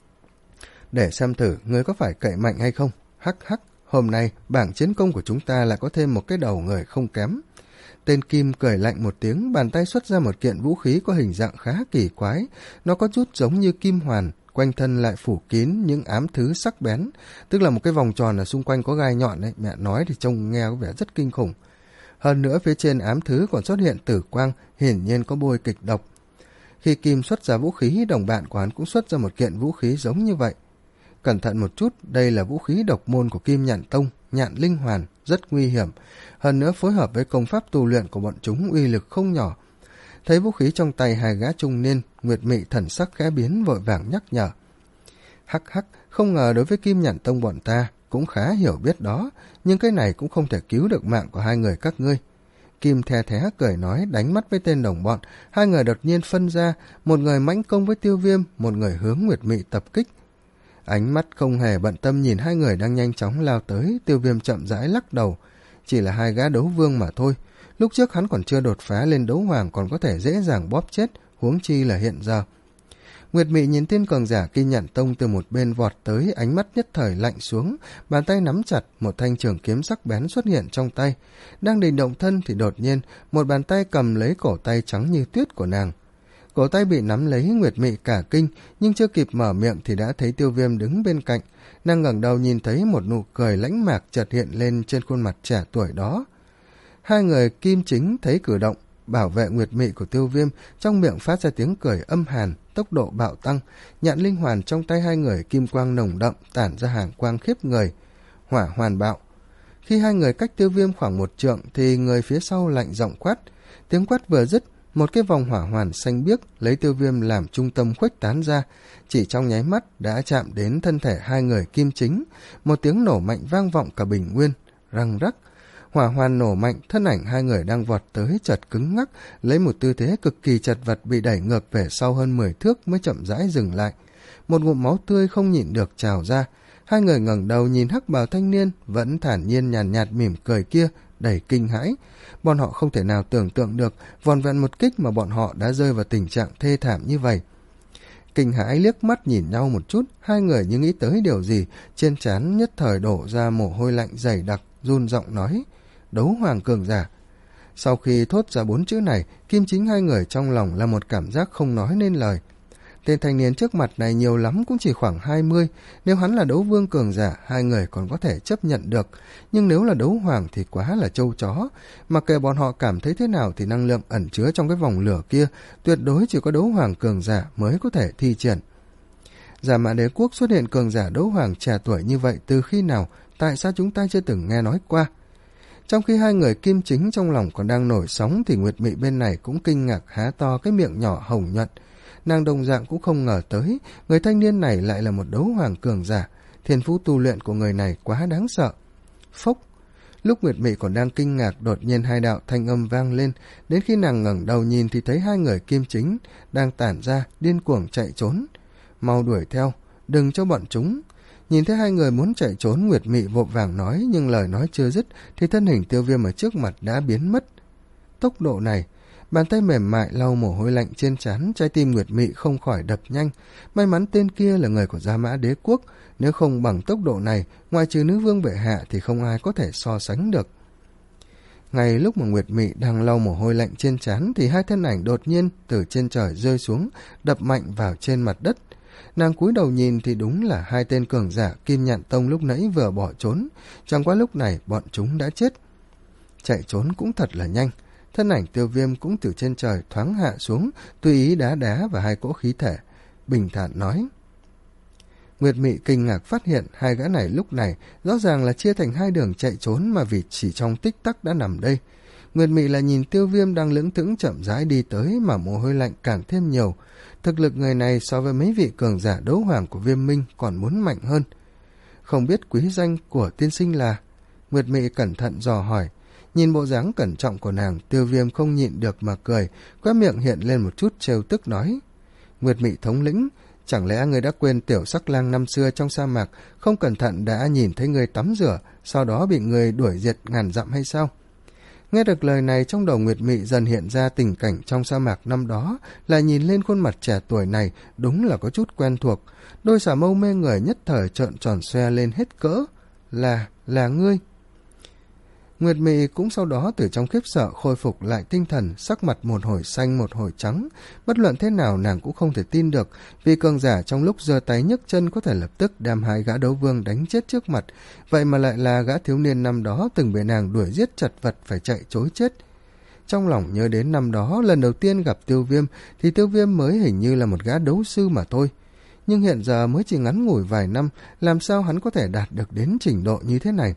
Để xem thử ngươi có phải cậy mạnh hay không. Hắc hắc, hôm nay bảng chiến công của chúng ta lại có thêm một cái đầu người không kém. Tên Kim cười lạnh một tiếng, bàn tay xuất ra một kiện vũ khí có hình dạng khá kỳ quái, nó có chút giống như kim hoàn, quanh thân lại phủ kín những ám thứ sắc bén, tức là một cái vòng tròn ở xung quanh có gai nhọn đấy, mẹ nói thì trông nghe có vẻ rất kinh khủng. Hơn nữa phía trên ám thứ còn xuất hiện tử quang, hiển nhiên có bôi kịch độc. Khi Kim xuất ra vũ khí, đồng bạn của hắn cũng xuất ra một kiện vũ khí giống như vậy. Cẩn thận một chút, đây là vũ khí độc môn của Kim Nhạn Tông, Nhạn Linh Hoàn, rất nguy hiểm. Hơn nữa phối hợp với công pháp tu luyện của bọn chúng uy lực không nhỏ. Thấy vũ khí trong tay hai gã trung niên, Nguyệt Mị thần sắc khẽ biến, vội vàng nhắc nhở. Hắc hắc, không ngờ đối với Kim Nhạn Tông bọn ta cũng khá hiểu biết đó, nhưng cái này cũng không thể cứu được mạng của hai người các ngươi. Kim the thé cười nói, đánh mắt với tên đồng bọn, hai người đột nhiên phân ra, một người mãnh công với Tiêu Viêm, một người hướng Nguyệt Mị tập kích. Ánh mắt không hề bận tâm nhìn hai người đang nhanh chóng lao tới, Tiêu Viêm chậm rãi lắc đầu. Chỉ là hai gã đấu vương mà thôi, lúc trước hắn còn chưa đột phá lên đấu hoàng còn có thể dễ dàng bóp chết, huống chi là hiện giờ. Nguyệt Mị nhìn tên cường giả Kim Nhạn Tông từ một bên vọt tới, ánh mắt nhất thời lạnh xuống, bàn tay nắm chặt, một thanh trường kiếm sắc bén xuất hiện trong tay. Đang định động thân thì đột nhiên, một bàn tay cầm lấy cổ tay trắng như tuyết của nàng. Cổ tay bị nắm lấy, Nguyệt Mị cả kinh, nhưng chưa kịp mở miệng thì đã thấy Tiêu Viêm đứng bên cạnh. Nàng ngẩng đầu nhìn thấy một nụ cười lãnh mạc chợt hiện lên trên khuôn mặt trẻ tuổi đó. Hai người Kim Chính thấy cử động bảo vệ Nguyệt Mị của Tiêu Viêm, trong miệng phát ra tiếng cười âm hàn, tốc độ bạo tăng. Nhạn linh hoàn trong tay hai người kim quang nồng đậm, tản ra hàng quang khiếp người. Hỏa hoàn bạo. Khi hai người cách Tiêu Viêm khoảng một trượng thì người phía sau lạnh giọng quát. Tiếng quát vừa dứt, một cái vòng hỏa hoàn xanh biếc lấy Tiêu Viêm làm trung tâm khuếch tán ra, chỉ trong nháy mắt đã chạm đến thân thể hai người Kim Chính. Một tiếng nổ mạnh vang vọng cả bình nguyên, răng rắc. Hỏa hoan nổ mạnh, thân ảnh hai người đang vọt tới chợt cứng ngắc, lấy một tư thế cực kỳ chật vật bị đẩy ngược về sau hơn mười thước mới chậm rãi dừng lại. Một ngụm máu tươi không nhịn được trào ra. Hai người ngẩng đầu nhìn hắc bào thanh niên vẫn thản nhiên nhàn nhạt, nhạt mỉm cười kia, đầy kinh hãi. Bọn họ không thể nào tưởng tượng được vòn vẹn một kích mà bọn họ đã rơi vào tình trạng thê thảm như vậy. Kinh hãi liếc mắt nhìn nhau một chút, hai người như nghĩ tới điều gì, trên trán nhất thời đổ ra mồ hôi lạnh dày đặc, run giọng nói: đấu hoàng cường giả. Sau khi thốt ra bốn chữ này, Kim Chính hai người trong lòng là một cảm giác không nói nên lời. Tên thanh niên trước mặt này nhiều lắm cũng chỉ khoảng hai mươi, nếu hắn là đấu vương cường giả, hai người còn có thể chấp nhận được, nhưng nếu là đấu hoàng thì quá là trâu chó. Mặc kệ bọn họ cảm thấy thế nào thì năng lượng ẩn chứa trong cái vòng lửa kia tuyệt đối chỉ có đấu hoàng cường giả mới có thể thi triển. Giả Mã Đế Quốc xuất hiện cường giả đấu hoàng trẻ tuổi như vậy từ khi nào, tại sao chúng ta chưa từng nghe nói qua? Trong khi hai người Kim Chính trong lòng còn đang nổi sóng thì Nguyệt Mị bên này cũng kinh ngạc há to cái miệng nhỏ hồng nhuận. Nàng đồng dạng cũng không ngờ tới người thanh niên này lại là một đấu hoàng cường giả, thiên phú tu luyện của người này quá đáng sợ. Phốc! Lúc Nguyệt Mị còn đang kinh ngạc, đột nhiên hai đạo thanh âm vang lên, đến khi nàng ngẩng đầu nhìn thì thấy hai người Kim Chính đang tản ra điên cuồng chạy trốn. Mau đuổi theo, đừng cho bọn chúng. Nhìn thấy hai người muốn chạy trốn, Nguyệt Mị vội vàng nói, nhưng lời nói chưa dứt thì thân hình Tiêu Viêm ở trước mặt đã biến mất. Tốc độ này, bàn tay mềm mại lau mồ hôi lạnh trên trán, trái tim Nguyệt Mị không khỏi đập nhanh. May mắn tên kia là người của Gia Mã Đế Quốc, nếu không bằng tốc độ này, ngoài trừ nữ vương bệ hạ thì không ai có thể so sánh được. Ngay lúc mà Nguyệt Mị đang lau mồ hôi lạnh trên trán thì hai thân ảnh đột nhiên từ trên trời rơi xuống, đập mạnh vào trên mặt đất. Nàng cúi đầu nhìn thì đúng là hai tên cường giả Kim Nhạn Tông lúc nãy vừa bỏ trốn, chẳng qua lúc này bọn chúng đã chết. Chạy trốn cũng thật là nhanh. Thân ảnh Tiêu Viêm cũng từ trên trời thoáng hạ xuống, tùy ý đá đá và hai cỗ khí thể, bình thản nói. Nguyệt Mị kinh ngạc phát hiện hai gã này lúc này rõ ràng là chia thành hai đường chạy trốn mà vì chỉ trong tích tắc đã nằm đây. Nguyệt Mị là nhìn Tiêu Viêm đang lững thững chậm rãi đi tới mà mồ hôi lạnh càng thêm nhiều. Thực lực người này so với mấy vị cường giả đấu hoàng của Viêm Minh còn muốn mạnh hơn. Không biết quý danh của tiên sinh là? Nguyệt Mị cẩn thận dò hỏi. Nhìn bộ dáng cẩn trọng của nàng, Tiêu Viêm không nhịn được mà cười, khóe miệng hiện lên một chút trêu tức nói. Nguyệt Mị thống lĩnh, chẳng lẽ ngươi đã quên tiểu sắc lang năm xưa trong sa mạc, không cẩn thận đã nhìn thấy ngươi tắm rửa, sau đó bị ngươi đuổi diệt ngàn dặm hay sao? Nghe được lời này, trong đầu Nguyệt Mị dần hiện ra tình cảnh trong sa mạc năm đó, lại nhìn lên khuôn mặt trẻ tuổi này, đúng là có chút quen thuộc. Đôi xà mâu mê người nhất thời trợn tròn xoe lên hết cỡ. Là, là ngươi. Nguyệt Mị cũng sau đó từ trong khiếp sợ khôi phục lại tinh thần, sắc mặt một hồi xanh một hồi trắng. Bất luận thế nào nàng cũng không thể tin được, vì cường giả trong lúc giơ tay nhấc chân có thể lập tức đem hai gã đấu vương đánh chết trước mặt, vậy mà lại là gã thiếu niên năm đó từng bị nàng đuổi giết chật vật phải chạy trối chết. Trong lòng nhớ đến năm đó lần đầu tiên gặp Tiêu Viêm thì Tiêu Viêm mới hình như là một gã đấu sư mà thôi, nhưng hiện giờ mới chỉ ngắn ngủi vài năm, làm sao hắn có thể đạt được đến trình độ như thế này?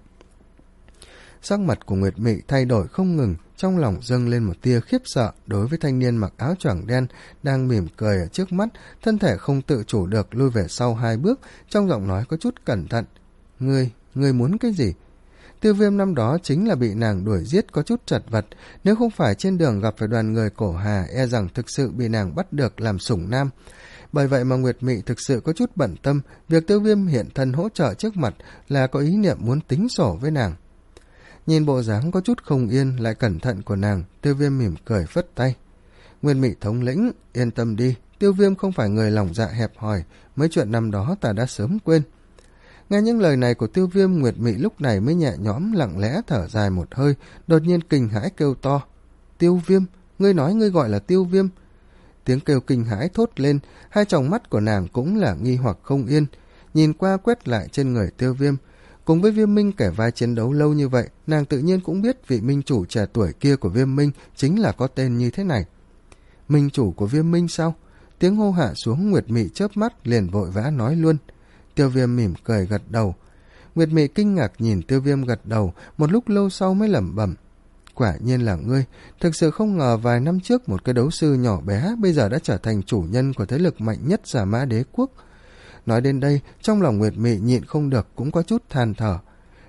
Sắc mặt của Nguyệt Mị thay đổi không ngừng, trong lòng dâng lên một tia khiếp sợ đối với thanh niên mặc áo choàng đen đang mỉm cười ở trước mắt, thân thể không tự chủ được lui về sau hai bước, trong giọng nói có chút cẩn thận. Ngươi, ngươi muốn cái gì? Tiêu Viêm năm đó chính là bị nàng đuổi giết có chút chật vật, nếu không phải trên đường gặp phải đoàn người cổ hà, e rằng thực sự bị nàng bắt được làm sủng nam. Bởi vậy mà Nguyệt Mị thực sự có chút bận tâm, việc Tiêu Viêm hiện thân hỗ trợ trước mặt là có ý niệm muốn tính sổ với nàng. Nhìn bộ dáng có chút không yên lại cẩn thận của nàng, Tiêu Viêm mỉm cười phất tay. Nguyệt Mị thống lĩnh, yên tâm đi, Tiêu Viêm không phải người lòng dạ hẹp hòi, mấy chuyện năm đó ta đã sớm quên. Nghe những lời này của Tiêu Viêm, Nguyệt Mị lúc này mới nhẹ nhõm lặng lẽ thở dài một hơi, đột nhiên kinh hãi kêu to. Tiêu Viêm, ngươi nói ngươi gọi là Tiêu Viêm? Tiếng kêu kinh hãi thốt lên, hai tròng mắt của nàng cũng là nghi hoặc không yên, nhìn qua quét lại trên người Tiêu Viêm. Cùng với Viêm Minh kể vai chiến đấu lâu như vậy, nàng tự nhiên cũng biết vị minh chủ trẻ tuổi kia của Viêm Minh chính là có tên như thế này. Minh chủ của Viêm Minh sao? Tiếng hô hạ xuống, Nguyệt Mị chớp mắt liền vội vã nói luôn. Tiêu Viêm mỉm cười gật đầu. Nguyệt Mị kinh ngạc nhìn Tiêu Viêm gật đầu, một lúc lâu sau mới lẩm bẩm. Quả nhiên là ngươi, thực sự không ngờ vài năm trước một cái đấu sư nhỏ bé bây giờ đã trở thành chủ nhân của thế lực mạnh nhất Giả Mã Đế Quốc. Nói đến đây, trong lòng Nguyệt Mị nhịn không được cũng có chút than thở.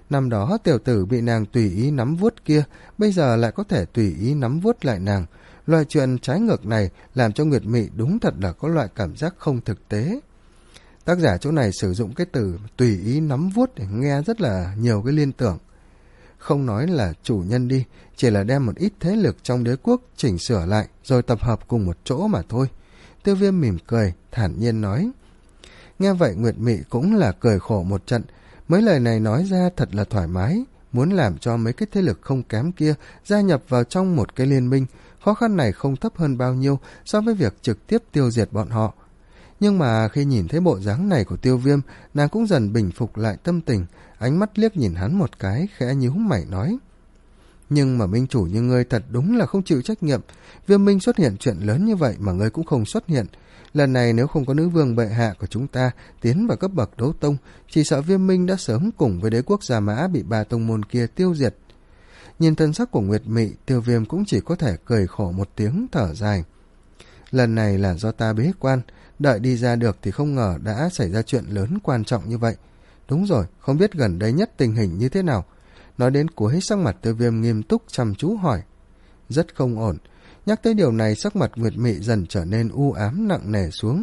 Năm đó tiểu tử bị nàng tùy ý nắm vuốt kia, bây giờ lại có thể tùy ý nắm vuốt lại nàng. Loại chuyện trái ngược này làm cho Nguyệt Mị đúng thật là có loại cảm giác không thực tế. Tác giả chỗ này sử dụng cái từ tùy ý nắm vuốt để nghe rất là nhiều cái liên tưởng. Không nói là chủ nhân đi, chỉ là đem một ít thế lực trong đế quốc chỉnh sửa lại rồi tập hợp cùng một chỗ mà thôi. Tiêu Viêm mỉm cười, thản nhiên nói. Nghe vậy Nguyệt Mị cũng là cười khổ một trận. Mấy lời này nói ra thật là thoải mái, muốn làm cho mấy cái thế lực không kém kia gia nhập vào trong một cái liên minh. Khó khăn này không thấp hơn bao nhiêu so với việc trực tiếp tiêu diệt bọn họ. Nhưng mà khi nhìn thấy bộ dáng này của Tiêu Viêm, nàng cũng dần bình phục lại tâm tình, ánh mắt liếc nhìn hắn một cái, khẽ nhíu mày nói. Nhưng mà minh chủ như ngươi thật đúng là không chịu trách nhiệm. Viêm minh xuất hiện chuyện lớn như vậy mà ngươi cũng không xuất hiện. Lần này nếu không có nữ vương bệ hạ của chúng ta tiến vào cấp bậc đấu tông, chỉ sợ Viêm minh đã sớm cùng với đế quốc Gia Mã bị ba tông môn kia tiêu diệt. Nhìn thân sắc của Nguyệt Mị, Tiêu Viêm cũng chỉ có thể cười khổ một tiếng, thở dài. Lần này là do ta bế quan, đợi đi ra được thì không ngờ đã xảy ra chuyện lớn quan trọng như vậy. Đúng rồi, không biết gần đây nhất tình hình như thế nào. Nói đến cuối, sắc mặt Tiêu Viêm nghiêm túc chăm chú hỏi. Rất không ổn. Nhắc tới điều này, sắc mặt Nguyệt Mị dần trở nên u ám nặng nề xuống.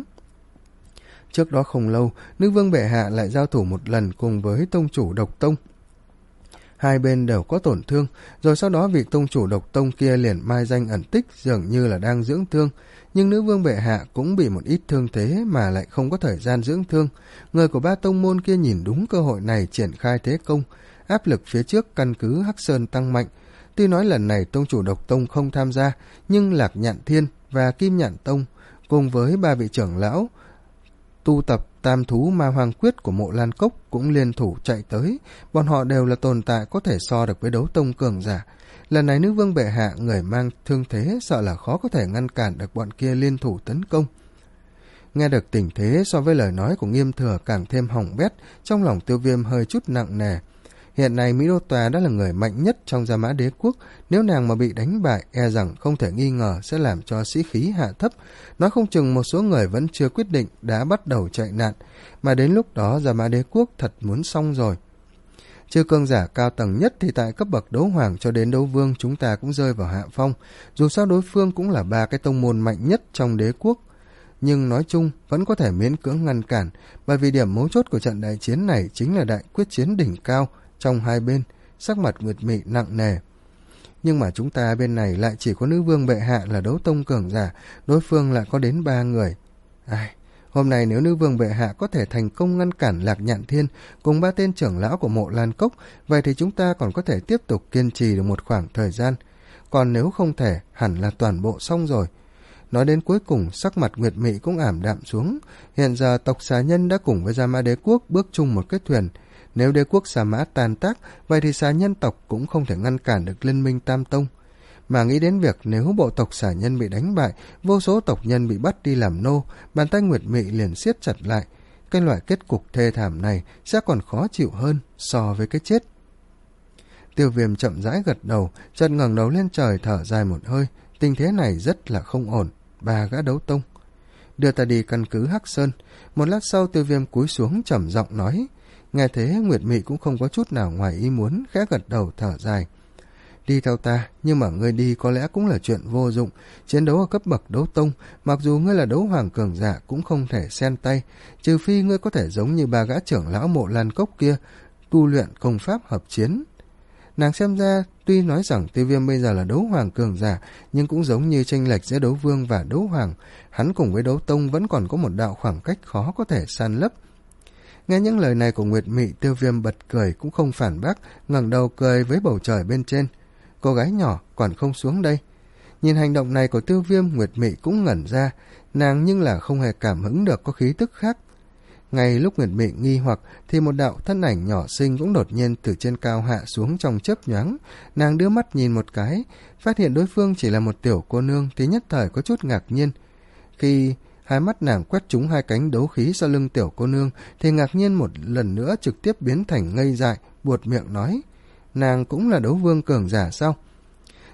Trước đó không lâu, nữ vương bệ hạ lại giao thủ một lần cùng với tông chủ Độc Tông. Hai bên đều có tổn thương, rồi sau đó vị tông chủ Độc Tông kia liền mai danh ẩn tích, dường như là đang dưỡng thương. Nhưng nữ vương bệ hạ cũng bị một ít thương thế mà lại không có thời gian dưỡng thương. Người của ba tông môn kia nhìn đúng cơ hội này triển khai thế công, áp lực phía trước căn cứ Hắc Sơn tăng mạnh. Tuy nói lần này tông chủ Độc Tông không tham gia, nhưng Lạc Nhạn Thiên và Kim Nhạn Tông cùng với ba vị trưởng lão tu tập Tam Thú Ma Hoàng Quyết của Mộ Lan Cốc cũng liên thủ chạy tới. Bọn họ đều là tồn tại có thể so được với đấu tông cường giả. Lần này nữ vương bệ hạ người mang thương thế sợ là khó có thể ngăn cản được bọn kia liên thủ tấn công. Nghe được tình thế so với lời nói của Nghiêm Thừa càng thêm hỏng bét, trong lòng Tiêu Viêm hơi chút nặng nề. Hiện nay Mỹ Đô Tòa đã là người mạnh nhất trong Gia Mã Đế Quốc, nếu nàng mà bị đánh bại e rằng không thể nghi ngờ sẽ làm cho sĩ khí hạ thấp. Nói không chừng một số người vẫn chưa quyết định đã bắt đầu chạy nạn, mà đến lúc đó Gia Mã Đế Quốc thật muốn xong rồi. Trừ cường giả cao tầng nhất thì tại cấp bậc đấu hoàng cho đến đấu vương chúng ta cũng rơi vào hạ phong, dù sao đối phương cũng là ba cái tông môn mạnh nhất trong đế quốc. Nhưng nói chung vẫn có thể miễn cưỡng ngăn cản, bởi vì điểm mấu chốt của trận đại chiến này chính là đại quyết chiến đỉnh cao trong hai bên. Sắc mặt Nguyệt Mị nặng nề. Nhưng mà chúng ta bên này lại chỉ có nữ vương bệ hạ là đấu tông cường giả, đối phương lại có đến ba người. Ai... Hôm nay nếu nữ vương bệ hạ có thể thành công ngăn cản Lạc Nhạn Thiên cùng ba tên trưởng lão của Mộ Lan Cốc, vậy thì chúng ta còn có thể tiếp tục kiên trì được một khoảng thời gian. Còn nếu không thể, hẳn là toàn bộ xong rồi. Nói đến cuối cùng, sắc mặt Nguyệt Mị cũng ảm đạm xuống. Hiện giờ tộc Xà Nhân đã cùng với Gia Mã Đế Quốc bước chung một cái thuyền. Nếu đế quốc Xà Mã tàn tác, vậy thì Xà Nhân tộc cũng không thể ngăn cản được liên minh Tam Tông. Mà nghĩ đến việc nếu bộ tộc Xà Nhân bị đánh bại, vô số tộc nhân bị bắt đi làm nô, bàn tay Nguyệt Mị liền siết chặt lại. Cái loại kết cục thê thảm này sẽ còn khó chịu hơn so với cái chết. Tiêu Viêm chậm rãi gật đầu, chợt ngẩng đầu lên trời thở dài một hơi. Tình thế này rất là không ổn. Ba gã đấu tông. Đưa ta đi căn cứ Hắc Sơn. Một lát sau Tiêu Viêm cúi xuống trầm giọng nói. Nghe thế Nguyệt Mị cũng không có chút nào ngoài ý muốn, khẽ gật đầu thở dài. Đi theo ta, nhưng mà ngươi đi có lẽ cũng là chuyện vô dụng. Chiến đấu ở cấp bậc đấu tông, mặc dù ngươi là đấu hoàng cường giả cũng không thể xen tay, trừ phi ngươi có thể giống như ba gã trưởng lão Mộ Lan Cốc kia, tu luyện công pháp hợp chiến. Nàng xem ra, tuy nói rằng Tiêu Viêm bây giờ là đấu hoàng cường giả, nhưng cũng giống như chênh lệch giữa đấu vương và đấu hoàng, hắn cùng với đấu tông vẫn còn có một đạo khoảng cách khó có thể san lấp. Nghe những lời này của Nguyệt Mị, Tiêu Viêm bật cười cũng không phản bác, ngẩng đầu cười với bầu trời bên trên. Cô gái nhỏ còn không xuống đây. Nhìn hành động này của Tiêu Viêm, Nguyệt Mị cũng ngẩn ra, nàng nhưng là không hề cảm hứng được có khí tức khác. Ngay lúc Nguyệt Mị nghi hoặc thì một đạo thân ảnh nhỏ xinh cũng đột nhiên từ trên cao hạ xuống trong chớp nhoáng. Nàng đưa mắt nhìn một cái, phát hiện đối phương chỉ là một tiểu cô nương thì nhất thời có chút ngạc nhiên. Khi hai mắt nàng quét trúng hai cánh đấu khí sau lưng tiểu cô nương thì ngạc nhiên một lần nữa trực tiếp biến thành ngây dại, buột miệng nói. Nàng cũng là đấu vương cường giả sao?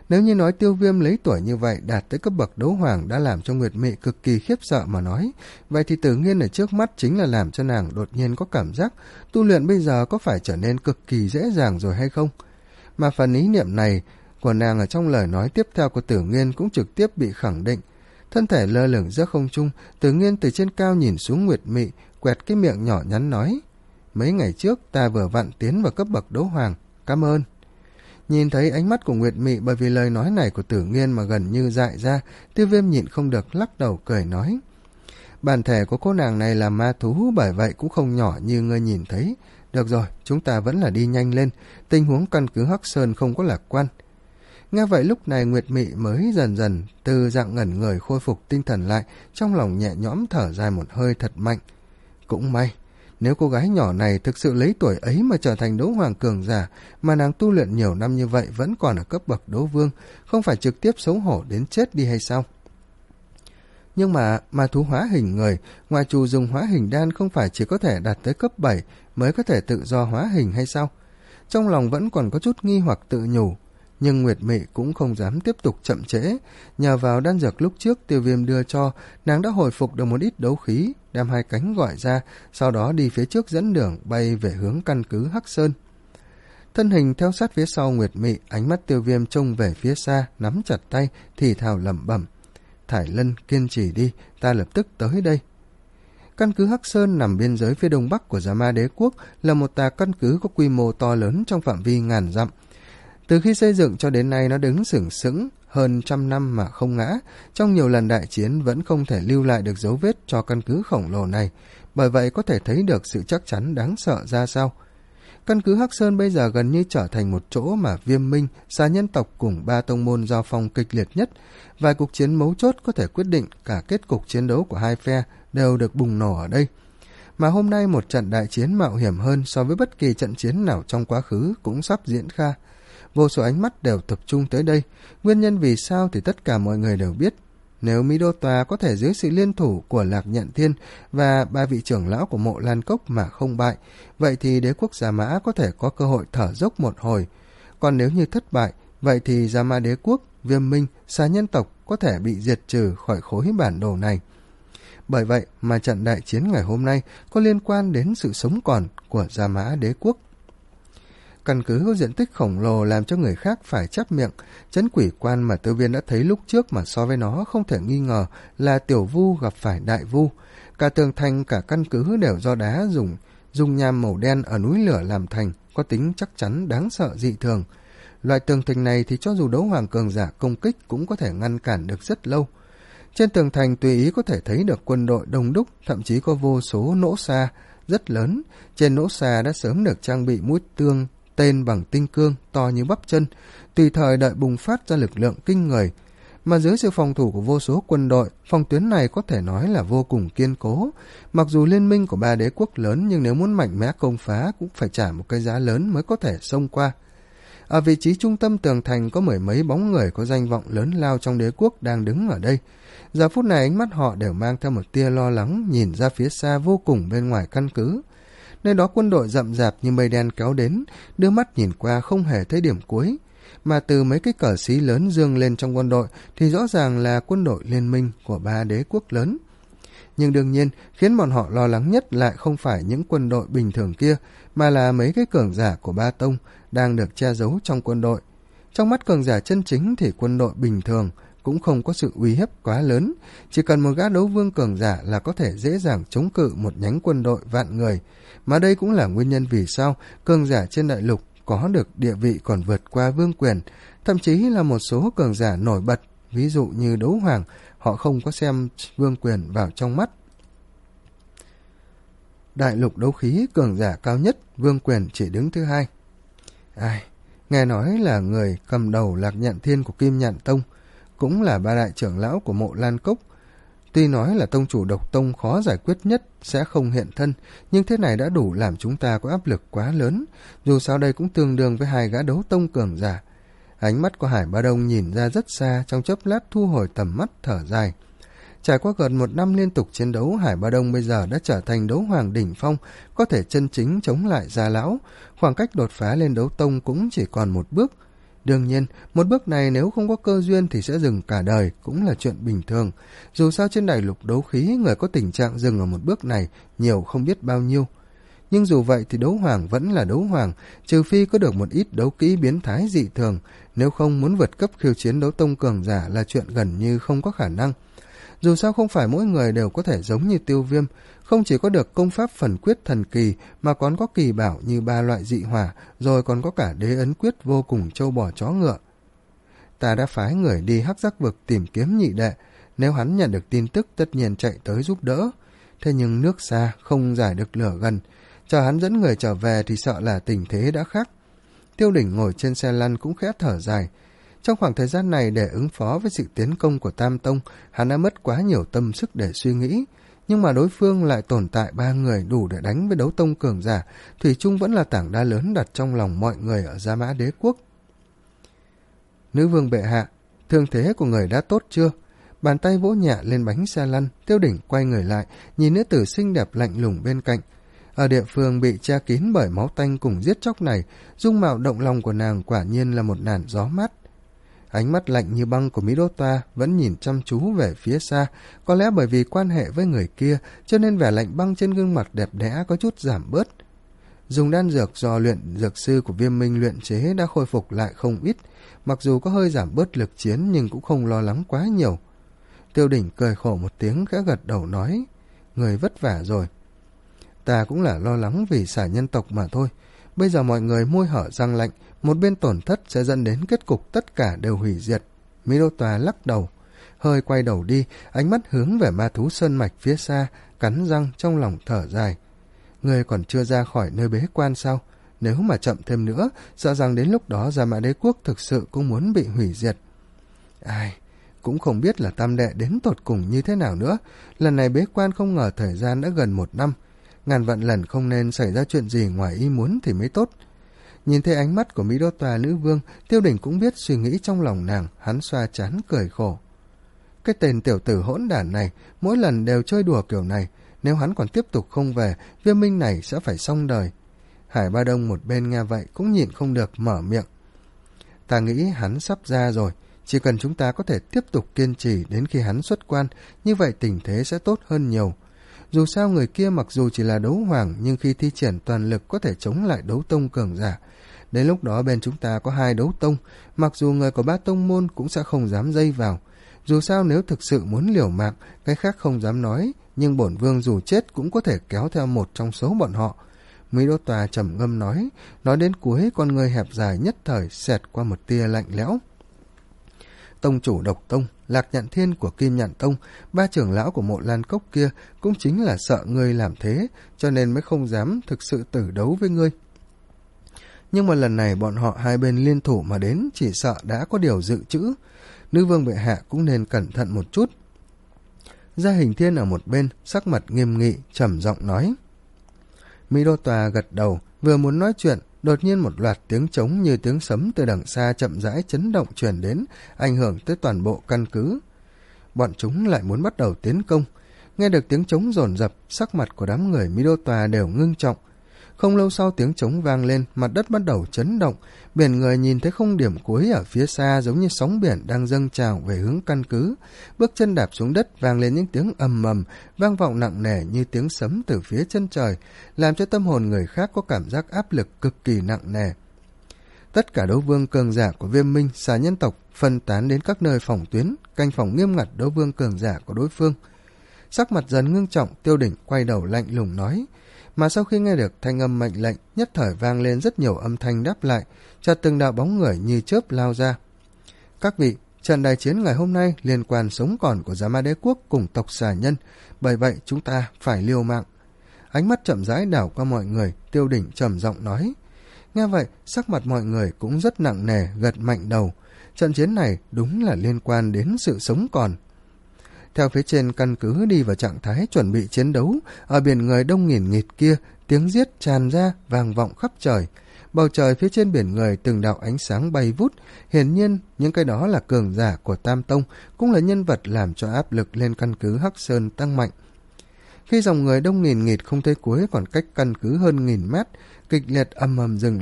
Nếu như nói Tiêu Viêm lấy tuổi như vậy đạt tới cấp bậc đấu hoàng đã làm cho Nguyệt Mị cực kỳ khiếp sợ mà nói, vậy thì Tử Nghiên ở trước mắt chính là làm cho nàng đột nhiên có cảm giác tu luyện bây giờ có phải trở nên cực kỳ dễ dàng rồi hay không. Mà phần ý niệm này của nàng ở trong lời nói tiếp theo của Tử Nghiên cũng trực tiếp bị khẳng định. Thân thể lơ lửng giữa không trung, Tử Nghiên từ trên cao nhìn xuống Nguyệt Mị, quẹt cái miệng nhỏ nhắn nói: mấy ngày trước ta vừa vặn tiến vào cấp bậc đấu hoàng, cảm ơn. Nhìn thấy ánh mắt của Nguyệt Mị bởi vì lời nói này của Tử Nghiên mà gần như dại ra, Tiêu Viêm nhịn không được lắc đầu cười nói: bản thể của cô nàng này là ma thú, bởi vậy cũng không nhỏ như ngươi nhìn thấy. Được rồi, chúng ta vẫn là đi nhanh lên, tình huống căn cứ Hắc Sơn không có lạc quan. Nghe vậy lúc này Nguyệt Mị mới dần dần từ dạng ngẩn người khôi phục tinh thần lại, trong lòng nhẹ nhõm thở dài một hơi thật mạnh. Cũng may, nếu cô gái nhỏ này thực sự lấy tuổi ấy mà trở thành đấu hoàng cường giả, mà nàng tu luyện nhiều năm như vậy vẫn còn ở cấp bậc đấu vương, không phải trực tiếp xấu hổ đến chết đi hay sao? Nhưng mà ma thú hóa hình người, ngoài trừ dùng hóa hình đan không phải chỉ có thể đạt tới cấp bảy mới có thể tự do hóa hình hay sao? Trong lòng vẫn còn có chút nghi hoặc tự nhủ, nhưng Nguyệt Mị cũng không dám tiếp tục chậm trễ. Nhờ vào đan dược lúc trước Tiêu Viêm đưa cho, nàng đã hồi phục được một ít đấu khí, đem hai cánh gọi ra, sau đó đi phía trước dẫn đường bay về hướng căn cứ Hắc Sơn. Thân hình theo sát phía sau Nguyệt Mị, ánh mắt Tiêu Viêm trông về phía xa, nắm chặt tay, thì thào lẩm bẩm: Thải Lân, kiên trì đi, ta lập tức tới đây. Căn cứ Hắc Sơn nằm biên giới phía đông bắc của Gia Ma Đế Quốc, là một tà căn cứ có quy mô to lớn trong phạm vi ngàn dặm. Từ khi xây dựng cho đến nay nó đứng sừng sững hơn trăm năm mà không ngã, trong nhiều lần đại chiến vẫn không thể lưu lại được dấu vết cho căn cứ khổng lồ này, bởi vậy có thể thấy được sự chắc chắn đáng sợ ra sao. Căn cứ Hắc Sơn bây giờ gần như trở thành một chỗ mà Viêm Minh, Xà Nhân tộc cùng ba tông môn giao phong kịch liệt nhất. Vài cuộc chiến mấu chốt có thể quyết định cả kết cục chiến đấu của hai phe đều được bùng nổ ở đây. Mà hôm nay một trận đại chiến mạo hiểm hơn so với bất kỳ trận chiến nào trong quá khứ cũng sắp diễn ra. Vô số ánh mắt đều tập trung tới đây. Nguyên nhân vì sao thì tất cả mọi người đều biết. Nếu Mỹ Đô Tòa có thể dưới sự liên thủ của Lạc Nhận Thiên và ba vị trưởng lão của Mộ Lan Cốc mà không bại, vậy thì đế quốc Gia Mã có thể có cơ hội thở dốc một hồi. Còn nếu như thất bại, vậy thì Gia Mã Đế Quốc, Viêm Minh, Xà Nhân tộc có thể bị diệt trừ khỏi khối bản đồ này. Bởi vậy mà trận đại chiến ngày hôm nay có liên quan đến sự sống còn của Gia Mã Đế Quốc. Căn cứ có diện tích khổng lồ làm cho người khác phải chắp miệng. Trấn Quỷ Quan mà Tiêu Viên đã thấy lúc trước mà so với nó không thể nghi ngờ là tiểu vu gặp phải đại vu. Cả tường thành cả căn cứ đều do đá dùng dùng nham màu đen ở núi lửa làm thành, có tính chắc chắn đáng sợ dị thường. Loại tường thành này thì cho dù đấu hoàng cường giả công kích cũng có thể ngăn cản được rất lâu. Trên tường thành tùy ý có thể thấy được quân đội đông đúc, thậm chí có vô số nỗ xa rất lớn. Trên nỗ xa đã sớm được trang bị mũi tương tên bằng tinh cương to như bắp chân, tùy thời đợi bùng phát ra lực lượng kinh người. Mà dưới sự phòng thủ của vô số quân đội, phòng tuyến này có thể nói là vô cùng kiên cố. Mặc dù liên minh của ba đế quốc lớn, nhưng nếu muốn mạnh mẽ công phá cũng phải trả một cái giá lớn mới có thể xông qua. Ở vị trí trung tâm tường thành có mười mấy bóng người có danh vọng lớn lao trong đế quốc đang đứng ở đây. Giờ phút này ánh mắt họ đều mang theo một tia lo lắng, nhìn ra phía xa vô cùng bên ngoài căn cứ. Nơi đó quân đội rậm rạp như mây đen kéo đến, đưa mắt nhìn qua không hề thấy điểm cuối. Mà từ mấy cái cờ xí lớn dương lên trong quân đội thì rõ ràng là quân đội liên minh của ba đế quốc lớn. Nhưng đương nhiên, khiến bọn họ lo lắng nhất lại không phải những quân đội bình thường kia, mà là mấy cái cường giả của ba tông đang được che giấu trong quân đội. Trong mắt cường giả chân chính thì quân đội bình thường cũng không có sự uy hiếp quá lớn, chỉ cần một gã đấu vương cường giả là có thể dễ dàng chống cự một nhánh quân đội vạn người. Mà đây cũng là nguyên nhân vì sao cường giả trên đại lục có được địa vị còn vượt qua vương quyền, thậm chí là một số cường giả nổi bật, ví dụ như đấu hoàng, họ không có xem vương quyền vào trong mắt. Đại lục đấu khí cường giả cao nhất, vương quyền chỉ đứng thứ hai. Ai, nghe nói là người cầm đầu Lạc Nhận Thiên của Kim Nhạn Tông, cũng là ba đại trưởng lão của Mộ Lan Cốc. Tuy nói là tông chủ độc tông khó giải quyết nhất sẽ không hiện thân, nhưng thế này đã đủ làm chúng ta có áp lực quá lớn. Dù sao đây cũng tương đương với hai gã đấu tông cường giả. Ánh mắt của Hải Ba Đông nhìn ra rất xa, trong chốc lát thu hồi tầm mắt thở dài. Trải qua gần một năm liên tục chiến đấu, Hải Ba Đông bây giờ đã trở thành đấu hoàng đỉnh phong, có thể chân chính chống lại Gia Lão. Khoảng cách đột phá lên đấu tông cũng chỉ còn một bước. Đương nhiên, một bước này nếu không có cơ duyên thì sẽ dừng cả đời, cũng là chuyện bình thường. Dù sao trên đại lục đấu khí, người có tình trạng dừng ở một bước này nhiều không biết bao nhiêu. Nhưng dù vậy thì đấu hoàng vẫn là đấu hoàng, trừ phi có được một ít đấu kỹ biến thái dị thường, nếu không muốn vượt cấp khiêu chiến đấu tông cường giả là chuyện gần như không có khả năng. Dù sao không phải mỗi người đều có thể giống như Tiêu Viêm, không chỉ có được công pháp phần quyết thần kỳ mà còn có kỳ bảo như ba loại dị hỏa, rồi còn có cả đế ấn quyết vô cùng trâu bò chó ngựa. Ta đã phái người đi Hắc Giác Vực tìm kiếm nhị đệ, nếu hắn nhận được tin tức tất nhiên chạy tới giúp đỡ. Thế nhưng nước xa không giải được lửa gần, chờ hắn dẫn người trở về thì sợ là tình thế đã khác. Tiêu Đỉnh ngồi trên xe lăn cũng khẽ thở dài. Trong khoảng thời gian này để ứng phó với sự tiến công của Tam Tông, hắn đã mất quá nhiều tâm sức để suy nghĩ, nhưng mà đối phương lại tồn tại ba người đủ để đánh với đấu tông cường giả, thủy chung vẫn là tảng đá lớn đặt trong lòng mọi người ở Gia Mã Đế Quốc. Nữ vương bệ hạ, thương thế của người đã tốt chưa? Bàn tay vỗ nhẹ lên bánh xe lăn, Tiêu Đỉnh quay người lại, nhìn nữ tử xinh đẹp lạnh lùng bên cạnh. Ở địa phương bị che kín bởi máu tanh cùng giết chóc này, dung mạo động lòng của nàng quả nhiên là một làn gió mát. Ánh mắt lạnh như băng của Mỹ Đô Toa vẫn nhìn chăm chú về phía xa, có lẽ bởi vì quan hệ với người kia cho nên vẻ lạnh băng trên gương mặt đẹp đẽ có chút giảm bớt. Dùng đan dược do luyện dược sư của Viêm Minh luyện chế đã khôi phục lại không ít, mặc dù có hơi giảm bớt lực chiến nhưng cũng không lo lắng quá nhiều. Tiêu Đỉnh cười khổ một tiếng khẽ gật đầu nói, người vất vả rồi. Ta cũng là lo lắng vì xả nhân tộc mà thôi. Bây giờ mọi người môi hở răng lạnh, một bên tổn thất sẽ dẫn đến kết cục tất cả đều hủy diệt. Mỹ Đô Tòa lắc đầu, hơi quay đầu đi, ánh mắt hướng về ma thú sơn mạch phía xa, cắn răng trong lòng thở dài. Người còn chưa ra khỏi nơi bế quan sao? Nếu mà chậm thêm nữa, sợ rằng đến lúc đó Gia Mã Đế Quốc thực sự cũng muốn bị hủy diệt. Ai, cũng không biết là tam đệ đến tột cùng như thế nào nữa. Lần này bế quan không ngờ thời gian đã gần một năm. Ngàn vạn lần không nên xảy ra chuyện gì ngoài ý muốn thì mới tốt. Nhìn thấy ánh mắt của Mỹ Đô Tòa nữ vương, Tiêu Đỉnh cũng biết suy nghĩ trong lòng nàng, hắn xoa trán cười khổ. Cái tên tiểu tử hỗn đản này, mỗi lần đều chơi đùa kiểu này, nếu hắn còn tiếp tục không về, Viêm Minh này sẽ phải xong đời. Hải Ba Đông một bên nghe vậy cũng nhịn không được mở miệng. Ta nghĩ hắn sắp ra rồi, chỉ cần chúng ta có thể tiếp tục kiên trì đến khi hắn xuất quan, như vậy tình thế sẽ tốt hơn nhiều. Dù sao người kia mặc dù chỉ là đấu hoàng, nhưng khi thi triển toàn lực có thể chống lại đấu tông cường giả. Đến lúc đó bên chúng ta có hai đấu tông, mặc dù người của ba tông môn cũng sẽ không dám dây vào. Dù sao nếu thực sự muốn liều mạng, cái khác không dám nói, nhưng bổn vương dù chết cũng có thể kéo theo một trong số bọn họ. Mỹ Đô Tòa trầm ngâm nói, nói đến cuối con người hẹp dài nhất thời xẹt qua một tia lạnh lẽo. Tông chủ Độc Tông, Lạc Nhạn Thiên của Kim Nhạn Tông, ba trưởng lão của Mộ Lan Cốc kia cũng chính là sợ ngươi làm thế, cho nên mới không dám thực sự tử đấu với ngươi. Nhưng mà lần này bọn họ hai bên liên thủ mà đến, chỉ sợ đã có điều dự trữ. Nữ vương bệ hạ cũng nên cẩn thận một chút. Gia Hình Thiên ở một bên, sắc mặt nghiêm nghị, trầm giọng nói. Mỹ Đô Tòa gật đầu, vừa muốn nói chuyện, đột nhiên một loạt tiếng trống như tiếng sấm từ đằng xa chậm rãi chấn động truyền đến, ảnh hưởng tới toàn bộ căn cứ. Bọn chúng lại muốn bắt đầu tiến công. Nghe được tiếng trống dồn dập, sắc mặt của đám người Mỹ Đô Tòa đều ngưng trọng. Không lâu sau tiếng trống vang lên, mặt đất bắt đầu chấn động, biển người nhìn thấy không điểm cuối ở phía xa giống như sóng biển đang dâng trào về hướng căn cứ. Bước chân đạp xuống đất vang lên những tiếng ầm ầm, vang vọng nặng nề như tiếng sấm từ phía chân trời, làm cho tâm hồn người khác có cảm giác áp lực cực kỳ nặng nề. Tất cả đấu vương cường giả của Viêm Minh, xà nhân tộc phân tán đến các nơi phòng tuyến, canh phòng nghiêm ngặt đấu vương cường giả của đối phương. Sắc mặt dần ngưng trọng, Tiêu Đỉnh quay đầu lạnh lùng nói. Mà sau khi nghe được thanh âm mệnh lệnh, nhất thời vang lên rất nhiều âm thanh đáp lại, chợt từng đạo bóng người như chớp lao ra. Các vị, trận đại chiến ngày hôm nay liên quan sống còn của Gia Mã Đế Quốc cùng tộc xà nhân, bởi vậy chúng ta phải liều mạng. Ánh mắt chậm rãi đảo qua mọi người, Tiêu Đỉnh trầm giọng nói. Nghe vậy, sắc mặt mọi người cũng rất nặng nề, gật mạnh đầu. Trận chiến này đúng là liên quan đến sự sống còn. Theo phía trên căn cứ đi vào trạng thái chuẩn bị chiến đấu, ở biển người đông nghìn nghịt kia, tiếng giết tràn ra, vang vọng khắp trời. Bầu trời phía trên biển người từng đạo ánh sáng bay vút, hiển nhiên những cái đó là cường giả của Tam Tông, cũng là nhân vật làm cho áp lực lên căn cứ Hắc Sơn tăng mạnh. Khi dòng người đông nghìn nghịt không thấy cuối còn cách căn cứ hơn nghìn mét, kịch liệt ầm ầm dừng lại,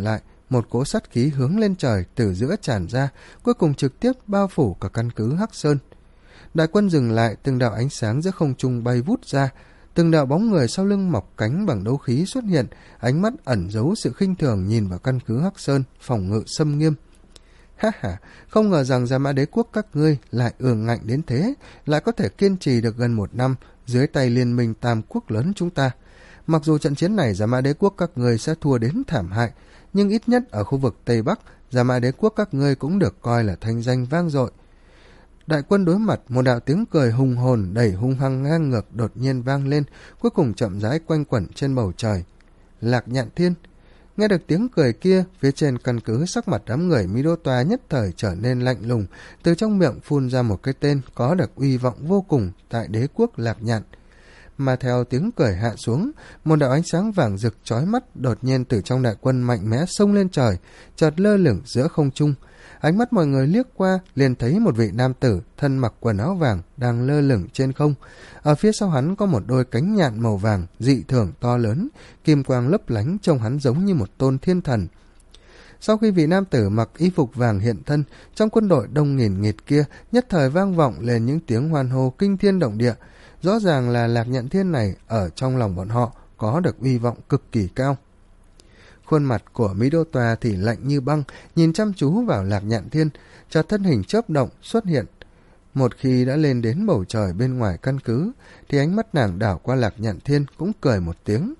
một cỗ sát khí hướng lên trời từ giữa tràn ra, cuối cùng trực tiếp bao phủ cả căn cứ Hắc Sơn. Đại quân dừng lại, từng đạo ánh sáng giữa không trung bay vút ra, từng đạo bóng người sau lưng mọc cánh bằng đấu khí xuất hiện, ánh mắt ẩn giấu sự khinh thường nhìn vào căn cứ Hắc Sơn, phòng ngự xâm nghiêm. Ha ha, không ngờ rằng Gia Mã Đế quốc các ngươi lại ương ngạnh đến thế, lại có thể kiên trì được gần một năm dưới tay liên minh tam quốc lớn chúng ta. Mặc dù trận chiến này Gia Mã Đế quốc các ngươi sẽ thua đến thảm hại, nhưng ít nhất ở khu vực Tây Bắc, Gia Mã Đế quốc các ngươi cũng được coi là thanh danh vang dội. Đại quân đối mặt, một đạo tiếng cười hùng hồn đầy hung hăng ngang ngược đột nhiên vang lên, cuối cùng chậm rãi quanh quẩn trên bầu trời. Lạc Nhạn Thiên. Nghe được tiếng cười kia, phía trên căn cứ sắc mặt đám người Mi Đô Toa nhất thời trở nên lạnh lùng, từ trong miệng phun ra một cái tên có được uy vọng vô cùng tại đế quốc Lạc Nhạn. Mà theo tiếng cười hạ xuống, một đạo ánh sáng vàng rực chói mắt đột nhiên từ trong đại quân mạnh mẽ xông lên trời, chợt lơ lửng giữa không trung. Ánh mắt mọi người liếc qua liền thấy một vị nam tử thân mặc quần áo vàng đang lơ lửng trên không. Ở phía sau hắn có một đôi cánh nhạn màu vàng dị thường to lớn, kim quang lấp lánh, trông hắn giống như một tôn thiên thần. Sau khi vị nam tử mặc y phục vàng hiện thân, trong quân đội đông nghìn nghịt kia nhất thời vang vọng lên những tiếng hoan hô kinh thiên động địa. Rõ ràng là Lạc Nhạn Thiên này ở trong lòng bọn họ có được uy vọng cực kỳ cao. Khuôn mặt của Mi Đô Toa thì lạnh như băng, nhìn chăm chú vào Lạc Nhạn Thiên, chợt thân hình chớp động xuất hiện. Một khi đã lên đến bầu trời bên ngoài căn cứ, thì ánh mắt nàng đảo qua Lạc Nhạn Thiên cũng cười một tiếng.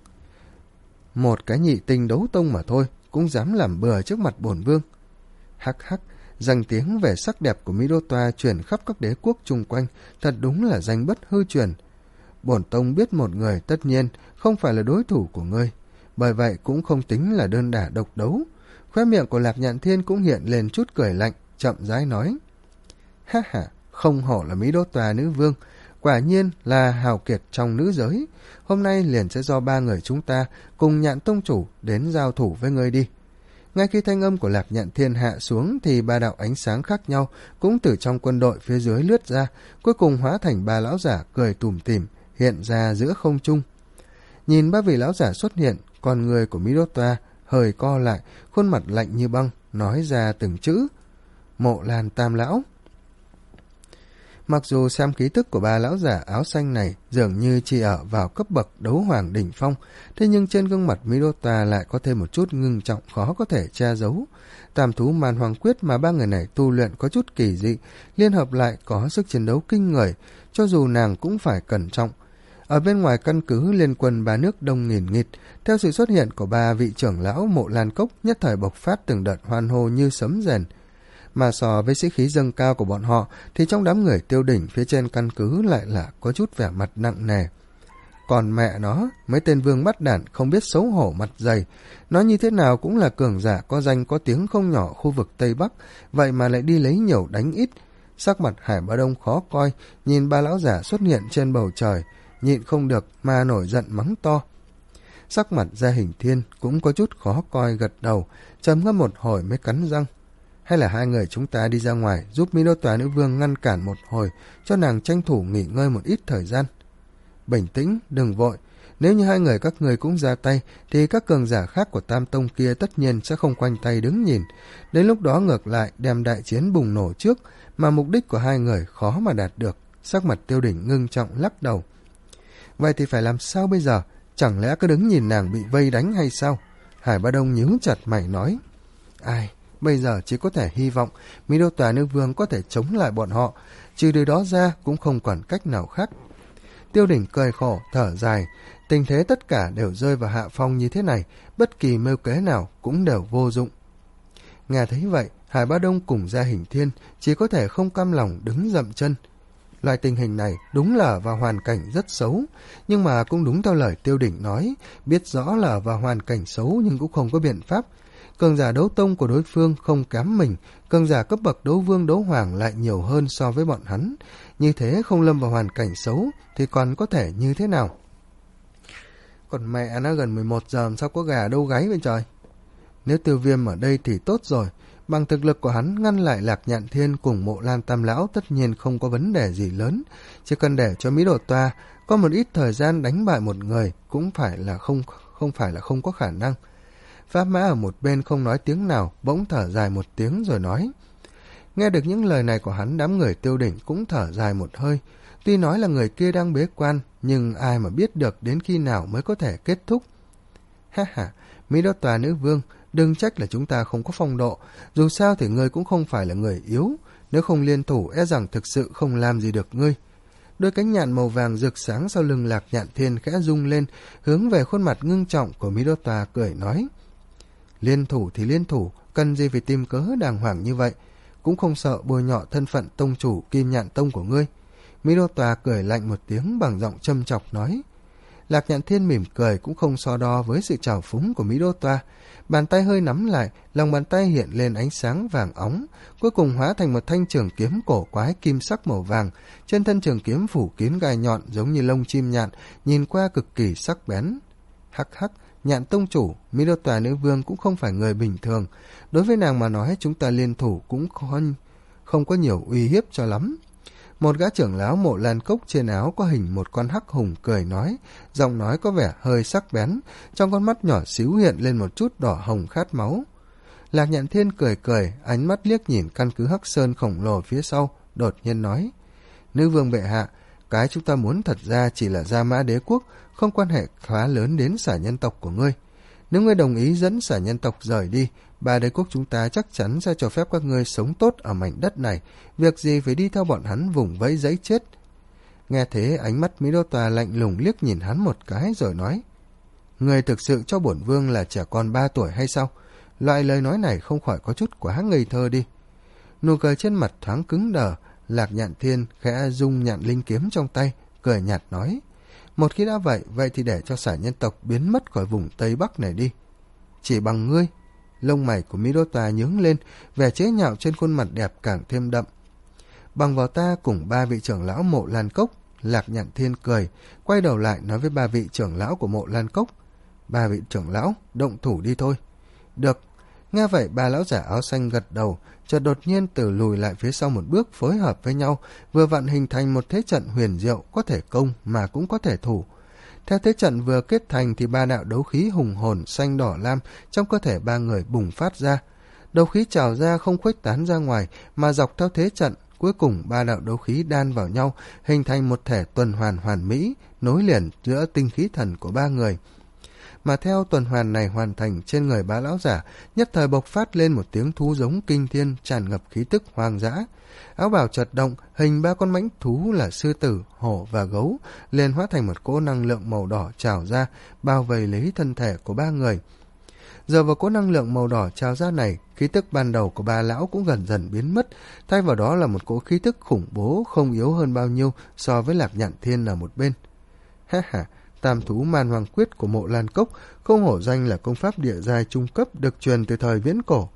Một cái nhị tinh đấu tông mà thôi, cũng dám làm bừa trước mặt bổn vương. Hắc hắc, danh tiếng về sắc đẹp của Mi Đô Toa truyền khắp các đế quốc chung quanh, thật đúng là danh bất hư truyền. Bổn tông biết một người tất nhiên không phải là đối thủ của ngươi, bởi vậy cũng không tính là đơn đả độc đấu. Khóe miệng của Lạc Nhạn Thiên cũng hiện lên chút cười lạnh, chậm rãi nói. Ha ha, không hổ là Mi Đô Toa nữ vương, quả nhiên là hào kiệt trong nữ giới. Hôm nay liền sẽ do ba người chúng ta cùng Nhạn tông chủ đến giao thủ với ngươi đi. Ngay khi thanh âm của Lạc Nhạn Thiên hạ xuống thì ba đạo ánh sáng khác nhau cũng từ trong quân đội phía dưới lướt ra, cuối cùng hóa thành ba lão giả cười tủm tỉm hiện ra giữa không trung. Nhìn ba vị lão giả xuất hiện, con người của Mi Đô Toa hơi co lại, khuôn mặt lạnh như băng, nói ra từng chữ: Mộ Lan Tam Lão. Mặc dù xem ký tức của ba lão giả áo xanh này dường như chỉ ở vào cấp bậc đấu hoàng đỉnh phong, thế nhưng trên gương mặt Mi Đô Toa lại có thêm một chút ngưng trọng khó có thể che giấu. Tam thú Man Hoàng Quyết mà ba người này tu luyện có chút kỳ dị, liên hợp lại có sức chiến đấu kinh người, cho dù nàng cũng phải cẩn trọng. Ở bên ngoài căn cứ liên quân ba nước đông nghìn nghịt, theo sự xuất hiện của ba vị trưởng lão Mộ Lan Cốc nhất thời bộc phát từng đợt hoan hô như sấm rền. Mà so với sĩ khí dâng cao của bọn họ thì trong đám người Tiêu Đỉnh phía trên căn cứ lại là có chút vẻ mặt nặng nề. Còn mẹ nó, mấy tên vương bắt đản không biết xấu hổ mặt dày, nói như thế nào cũng là cường giả có danh có tiếng không nhỏ khu vực Tây Bắc, vậy mà lại đi lấy nhiều đánh ít. Sắc mặt Hải Bá Đông khó coi, nhìn ba lão giả xuất hiện trên bầu trời, nhịn không được mà nổi giận mắng to. Sắc mặt Gia Hình Thiên cũng có chút khó coi, gật đầu, trầm ngâm một hồi mới cắn răng. Hay là hai người chúng ta đi ra ngoài giúp Mi Đô Toa nữ vương ngăn cản một hồi, cho nàng tranh thủ nghỉ ngơi một ít thời gian. Bình tĩnh, đừng vội. Nếu như hai người các người cũng ra tay, thì các cường giả khác của Tam Tông kia tất nhiên sẽ không quanh tay đứng nhìn. Đến lúc đó ngược lại đem đại chiến bùng nổ trước, mà mục đích của hai người khó mà đạt được. Sắc mặt Tiêu Đỉnh ngưng trọng lắc đầu. Vậy thì phải làm sao bây giờ? Chẳng lẽ cứ đứng nhìn nàng bị vây đánh hay sao? Hải Bá Đông nhíu chặt mày nói. Ai, bây giờ chỉ có thể hy vọng Mi Đô Toa nữ vương có thể chống lại bọn họ, trừ điều đó ra cũng không còn cách nào khác. Tiêu Đỉnh cười khổ, thở dài. Tình thế tất cả đều rơi vào hạ phong như thế này, bất kỳ mưu kế nào cũng đều vô dụng. Nghe thấy vậy, Hải Bá Đông cùng Gia Hình Thiên chỉ có thể không cam lòng đứng dậm chân. Loại tình hình này đúng là vào hoàn cảnh rất xấu, nhưng mà cũng đúng theo lời Tiêu Đỉnh nói, biết rõ là vào hoàn cảnh xấu nhưng cũng không có biện pháp. Cường giả đấu tông của đối phương không kém mình, cường giả cấp bậc đấu vương đấu hoàng lại nhiều hơn so với bọn hắn. Như thế không lâm vào hoàn cảnh xấu thì còn có thể như thế nào? Còn mẹ nó gần mười một giờ sao có gà đâu gáy vậy trời? Nếu Tiêu Viêm ở đây thì tốt rồi, bằng thực lực của hắn ngăn lại Lạc Nhạn Thiên cùng Mộ Lan Tam Lão tất nhiên không có vấn đề gì lớn, chỉ cần để cho Mi Đô Toa có một ít thời gian đánh bại một người cũng phải là không không phải là không có khả năng. Pháp Mã ở một bên không nói tiếng nào, bỗng thở dài một tiếng rồi nói. Nghe được những lời này của hắn, đám người Tiêu Đỉnh cũng thở dài một hơi. Tuy nói là người kia đang bế quan, nhưng ai mà biết được đến khi nào mới có thể kết thúc. Ha ha, Mỹ Đô Tòa nữ vương, đừng trách là chúng ta không có phong độ, dù sao thì ngươi cũng không phải là người yếu, nếu không liên thủ e rằng thực sự không làm gì được ngươi. Đôi cánh nhạn màu vàng rực sáng sau lưng Lạc Nhạn Thiên khẽ rung lên, hướng về khuôn mặt ngưng trọng của Mỹ Đô Tòa cười nói. Liên thủ thì liên thủ, cần gì phải tìm cớ đàng hoàng như vậy, cũng không sợ bôi nhọ thân phận tông chủ Kim Nhạn Tông của ngươi. Mỹ Đô Tòa cười lạnh một tiếng bằng giọng châm chọc nói. Lạc Nhạn Thiên mỉm cười cũng không so đo với sự trào phúng của Mỹ Đô Tòa. Bàn tay hơi nắm lại, lòng bàn tay hiện lên ánh sáng vàng óng, cuối cùng hóa thành một thanh trường kiếm cổ quái kim sắc màu vàng. Trên thân trường kiếm phủ kín gai nhọn giống như lông chim nhạn, nhìn qua cực kỳ sắc bén. Hắc hắc, Nhạn Tông chủ, Mỹ Đô Tòa nữ vương cũng không phải người bình thường. Đối với nàng mà nói, chúng ta liên thủ cũng không, không có nhiều uy hiếp cho lắm. Một gã trưởng lão Mộ Lan Cốc trên áo có hình một con hắc hùng cười nói, giọng nói có vẻ hơi sắc bén, trong con mắt nhỏ xíu hiện lên một chút đỏ hồng khát máu. Lạc Nhạn Thiên cười cười, ánh mắt liếc nhìn căn cứ Hắc Sơn khổng lồ phía sau, đột nhiên nói. Nữ vương bệ hạ, cái chúng ta muốn thật ra chỉ là Gia Mã Đế quốc, không quan hệ khá lớn đến Xả Nhân tộc của ngươi. Nếu ngươi đồng ý dẫn Xả Nhân tộc rời đi, ba đế quốc chúng ta chắc chắn sẽ cho phép các ngươi sống tốt ở mảnh đất này, việc gì phải đi theo bọn hắn vùng vẫy giấy chết. Nghe thế, ánh mắt Mỹ Đô Tòa lạnh lùng liếc nhìn hắn một cái rồi nói. Ngươi thực sự cho bổn vương là trẻ con ba tuổi hay sao? Loại lời nói này không khỏi có chút quá ngây thơ đi. Nụ cười trên mặt thoáng cứng đờ, Lạc Nhạn Thiên khẽ rung nhạn linh kiếm trong tay, cười nhạt nói. Một khi đã vậy, vậy thì để cho Xả Nhân tộc biến mất khỏi vùng Tây Bắc này đi. Chỉ bằng ngươi. Lông mày của Mỹ Đô Tòa nhướng lên, vẻ chế nhạo trên khuôn mặt đẹp càng thêm đậm. Bằng vào ta cùng ba vị trưởng lão Mộ Lan Cốc. Lạc Nhạn Thiên cười, quay đầu lại nói với ba vị trưởng lão của Mộ Lan Cốc. Ba vị trưởng lão, động thủ đi thôi. Được. Nghe vậy, ba lão giả áo xanh gật đầu, chợt đột nhiên từ lùi lại phía sau một bước, phối hợp với nhau, vừa vặn hình thành một thế trận huyền diệu, có thể công mà cũng có thể thủ. Theo thế trận vừa kết thành thì ba đạo đấu khí hùng hồn xanh đỏ lam trong cơ thể ba người bùng phát ra. Đấu khí trào ra không khuếch tán ra ngoài mà dọc theo thế trận, cuối cùng ba đạo đấu khí đan vào nhau, hình thành một thể tuần hoàn hoàn mỹ, nối liền giữa tinh khí thần của ba người. Mà theo tuần hoàn này hoàn thành, trên người ba lão giả nhất thời bộc phát lên một tiếng thú giống kinh thiên, tràn ngập khí tức hoang dã. Áo bào chợt động, hình ba con mãnh thú là sư tử, hổ và gấu liền hóa thành một cỗ năng lượng màu đỏ trào ra, bao vây lấy thân thể của ba người. Giờ vào cỗ năng lượng màu đỏ trào ra này, khí tức ban đầu của ba lão cũng dần dần biến mất, thay vào đó là một cỗ khí tức khủng bố không yếu hơn bao nhiêu so với Lạc Nhạn Thiên ở một bên. Ha ha, Tam Thú Man Hoàng Quyết của Mộ Lan Cốc không hổ danh là công pháp địa giai trung cấp được truyền từ thời viễn cổ.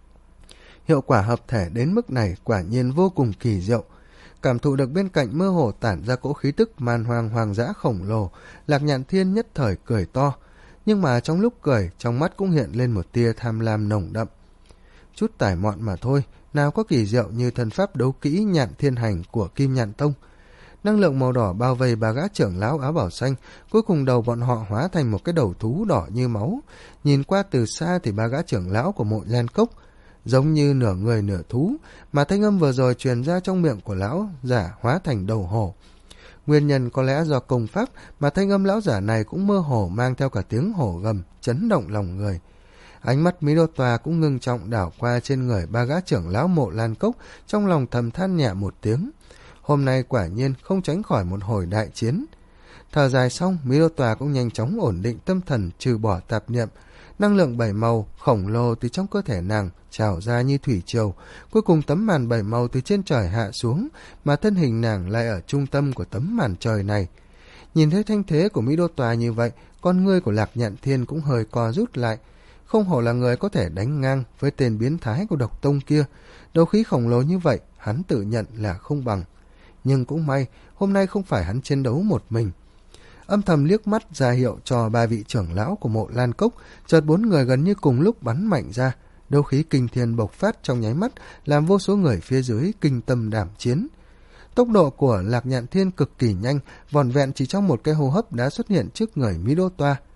Hiệu quả hợp thể đến mức này quả nhiên vô cùng kỳ diệu. Cảm thụ được bên cạnh mơ hồ tản ra cỗ khí tức man hoang hoang dã khổng lồ, Lạc Nhạn Thiên nhất thời cười to, nhưng mà trong lúc cười, trong mắt cũng hiện lên một tia tham lam nồng đậm. Chút tải mọn mà thôi, nào có kỳ diệu như thần pháp đấu kỹ Nhạn Thiên Hành của Kim Nhạn Tông. Năng lượng màu đỏ bao vây ba gã trưởng lão áo bảo xanh, cuối cùng đầu bọn họ hóa thành một cái đầu thú đỏ như máu. Nhìn qua từ xa thì ba gã trưởng lão của Mộ Lan Cốc giống như nửa người nửa thú, mà thanh âm vừa rồi truyền ra trong miệng của lão giả hóa thành đầu hổ. Nguyên nhân có lẽ do công pháp mà thanh âm lão giả này cũng mơ hồ mang theo cả tiếng hổ gầm, chấn động lòng người. Ánh mắt Mỹ Đô Tòa cũng ngưng trọng đảo qua trên người ba gã trưởng lão Mộ Lan Cốc, trong lòng thầm than nhẹ một tiếng. Hôm nay quả nhiên không tránh khỏi một hồi đại chiến. Thở dài xong, Mỹ Đô Tòa cũng nhanh chóng ổn định tâm thần, trừ bỏ tạp niệm. Năng lượng bảy màu khổng lồ từ trong cơ thể nàng trào ra như thủy triều, cuối cùng tấm màn bảy màu từ trên trời hạ xuống, mà thân hình nàng lại ở trung tâm của tấm màn trời này. Nhìn thấy thanh thế của Mỹ Đô Tòa như vậy, con ngươi của Lạc Nhạn Thiên cũng hơi co rút lại. Không hổ là người có thể đánh ngang với tên biến thái của Độc Tông kia, đấu khí khổng lồ như vậy hắn tự nhận là không bằng. Nhưng cũng may, hôm nay không phải hắn chiến đấu một mình. Âm thầm liếc mắt ra hiệu cho ba vị trưởng lão của Mộ Lan Cốc, chợt bốn người gần như cùng lúc bắn mạnh ra, đấu khí kinh thiên bộc phát trong nháy mắt, làm vô số người phía dưới kinh tâm đảm chiến. Tốc độ của Lạc Nhạn Thiên cực kỳ nhanh, vỏn vẹn chỉ trong một cái hô hấp đã xuất hiện trước người Mỹ Đô Toa.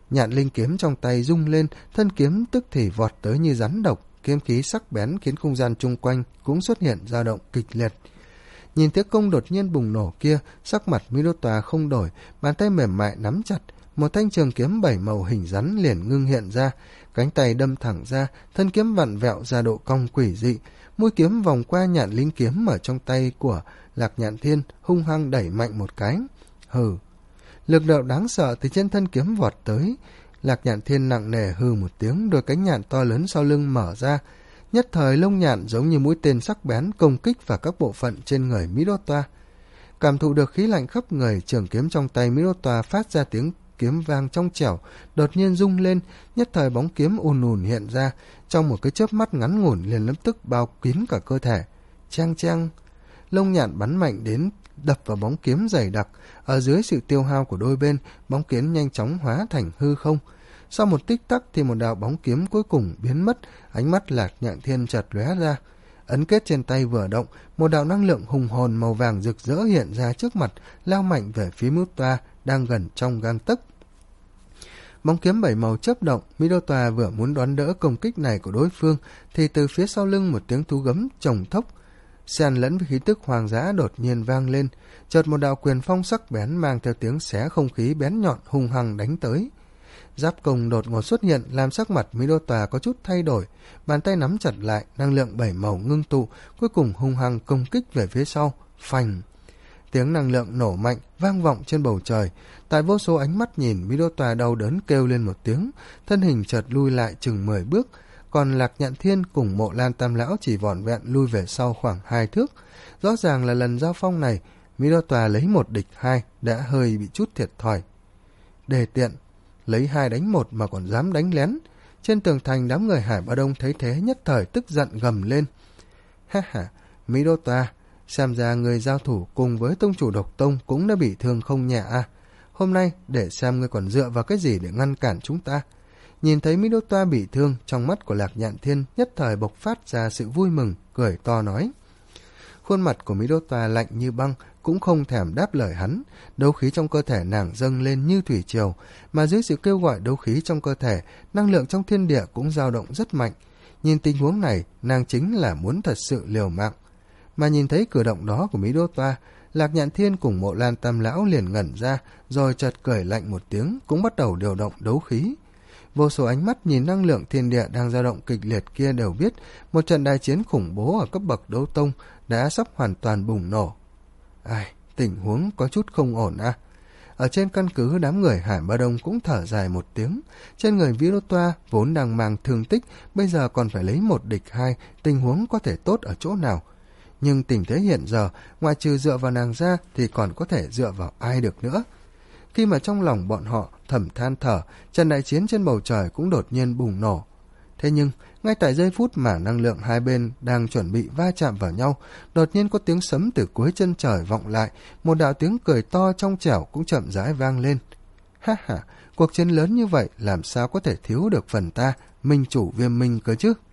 Nhạn linh kiếm trong tay rung lên, thân kiếm tức thì vọt tới như rắn độc, kiếm khí sắc bén khiến không gian chung quanh cũng xuất hiện dao động kịch liệt. Nhìn tiếng công đột nhiên bùng nổ kia, sắc mặt Minotaur không đổi, bàn tay mềm mại nắm chặt, một thanh trường kiếm bảy màu hình rắn liền ngưng hiện ra, cánh tay đâm thẳng ra, thân kiếm vặn vẹo ra độ cong quỷ dị, mũi kiếm vòng qua nhạn linh kiếm ở trong tay của Lạc Nhạn Thiên, hung hăng đẩy mạnh một cái. Hừ, lực lượng đáng sợ từ trên thân kiếm vọt tới. Lạc Nhạn Thiên nặng nề hừ một tiếng, đôi cánh nhạn to lớn sau lưng mở ra, nhất thời lông nhạn giống như mũi tên sắc bén công kích vào các bộ phận trên người Minotaur. Cảm thụ được khí lạnh khắp người, trường kiếm trong tay Minotaur phát ra tiếng kiếm vang trong trẻo, đột nhiên rung lên, nhất thời bóng kiếm ùn ùn hiện ra, trong một cái chớp mắt ngắn ngủn liền lập tức bao kín cả cơ thể. Chang chang, lông nhạn bắn mạnh đến đập vào bóng kiếm dày đặc, ở dưới sự tiêu hao của đôi bên, bóng kiếm nhanh chóng hóa thành hư không. Sau một tích tắc thì một đạo bóng kiếm cuối cùng biến mất, ánh mắt Lạc Nhạn Thiên chợt lóe ra. Ấn kết trên tay vừa động, một đạo năng lượng hùng hồn màu vàng rực rỡ hiện ra trước mặt, lao mạnh về phía Minotaur đang gần trong gang tấc. Bóng kiếm bảy màu chớp động, Minotaur vừa muốn đón đỡ công kích này của đối phương, thì từ phía sau lưng một tiếng thú gấm chồng thốc, xen lẫn với khí tức hoang dã đột nhiên vang lên, chợt một đạo quyền phong sắc bén mang theo tiếng xé không khí bén nhọn hung hăng đánh tới. Giáp công đột ngột xuất hiện làm sắc mặt Minotaur có chút thay đổi, bàn tay nắm chặt lại, năng lượng bảy màu ngưng tụ, cuối cùng hung hăng công kích về phía sau. Phành! Tiếng năng lượng nổ mạnh vang vọng trên bầu trời. Tại vô số ánh mắt nhìn, Minotaur đau đớn kêu lên một tiếng, thân hình chợt lui lại chừng mười bước, còn Lạc Nhạn Thiên cùng Mộ Lan Tam Lão chỉ vỏn vẹn lui về sau khoảng hai thước. Rõ ràng là lần giao phong này, Minotaur lấy một địch hai đã hơi bị chút thiệt thòi. Đề tiện, lấy hai đánh một mà còn dám đánh lén. Trên tường thành, đám người Hải Ba Đông thấy thế nhất thời tức giận gầm lên. Ha ha, Minotaur, xem ra người giao thủ cùng với tông chủ Độc Tông cũng đã bị thương không nhẹ à. Hôm nay để xem ngươi còn dựa vào cái gì để ngăn cản chúng ta. Nhìn thấy Minotaur bị thương, trong mắt của Lạc Nhạn Thiên nhất thời bộc phát ra sự vui mừng, cười to nói. Khuôn mặt của Minotaur lạnh như băng, cũng không thèm đáp lời hắn. Đấu khí trong cơ thể nàng dâng lên như thủy triều, mà dưới sự kêu gọi đấu khí trong cơ thể, năng lượng trong thiên địa cũng dao động rất mạnh. Nhìn tình huống này, nàng chính là muốn thật sự liều mạng. Mà nhìn thấy cử động đó của Minotaur, Lạc Nhạn Thiên cùng Mộ Lan Tam Lão liền ngẩn ra, rồi chợt cười lạnh một tiếng, cũng bắt đầu điều động đấu khí. Vô số ánh mắt nhìn năng lượng thiên địa đang dao động kịch liệt kia đều biết một trận đại chiến khủng bố ở cấp bậc đấu tông đã sắp hoàn toàn bùng nổ. Ai, tình huống có chút không ổn à. Ở trên căn cứ, đám người Hải Ba Đông cũng thở dài một tiếng. Trên người Minotaur vốn đang mang thương tích, bây giờ còn phải lấy một địch hai, tình huống có thể tốt ở chỗ nào. Nhưng tình thế hiện giờ, ngoại trừ dựa vào nàng ra thì còn có thể dựa vào ai được nữa. Khi mà trong lòng bọn họ thầm than thở, trận đại chiến trên bầu trời cũng đột nhiên bùng nổ. Thế nhưng, ngay tại giây phút mà năng lượng hai bên đang chuẩn bị va chạm vào nhau, đột nhiên có tiếng sấm từ cuối chân trời vọng lại, một đạo tiếng cười to trong trẻo cũng chậm rãi vang lên. Ha ha, cuộc chiến lớn như vậy làm sao có thể thiếu được phần ta, minh chủ Viêm Minh cơ chứ?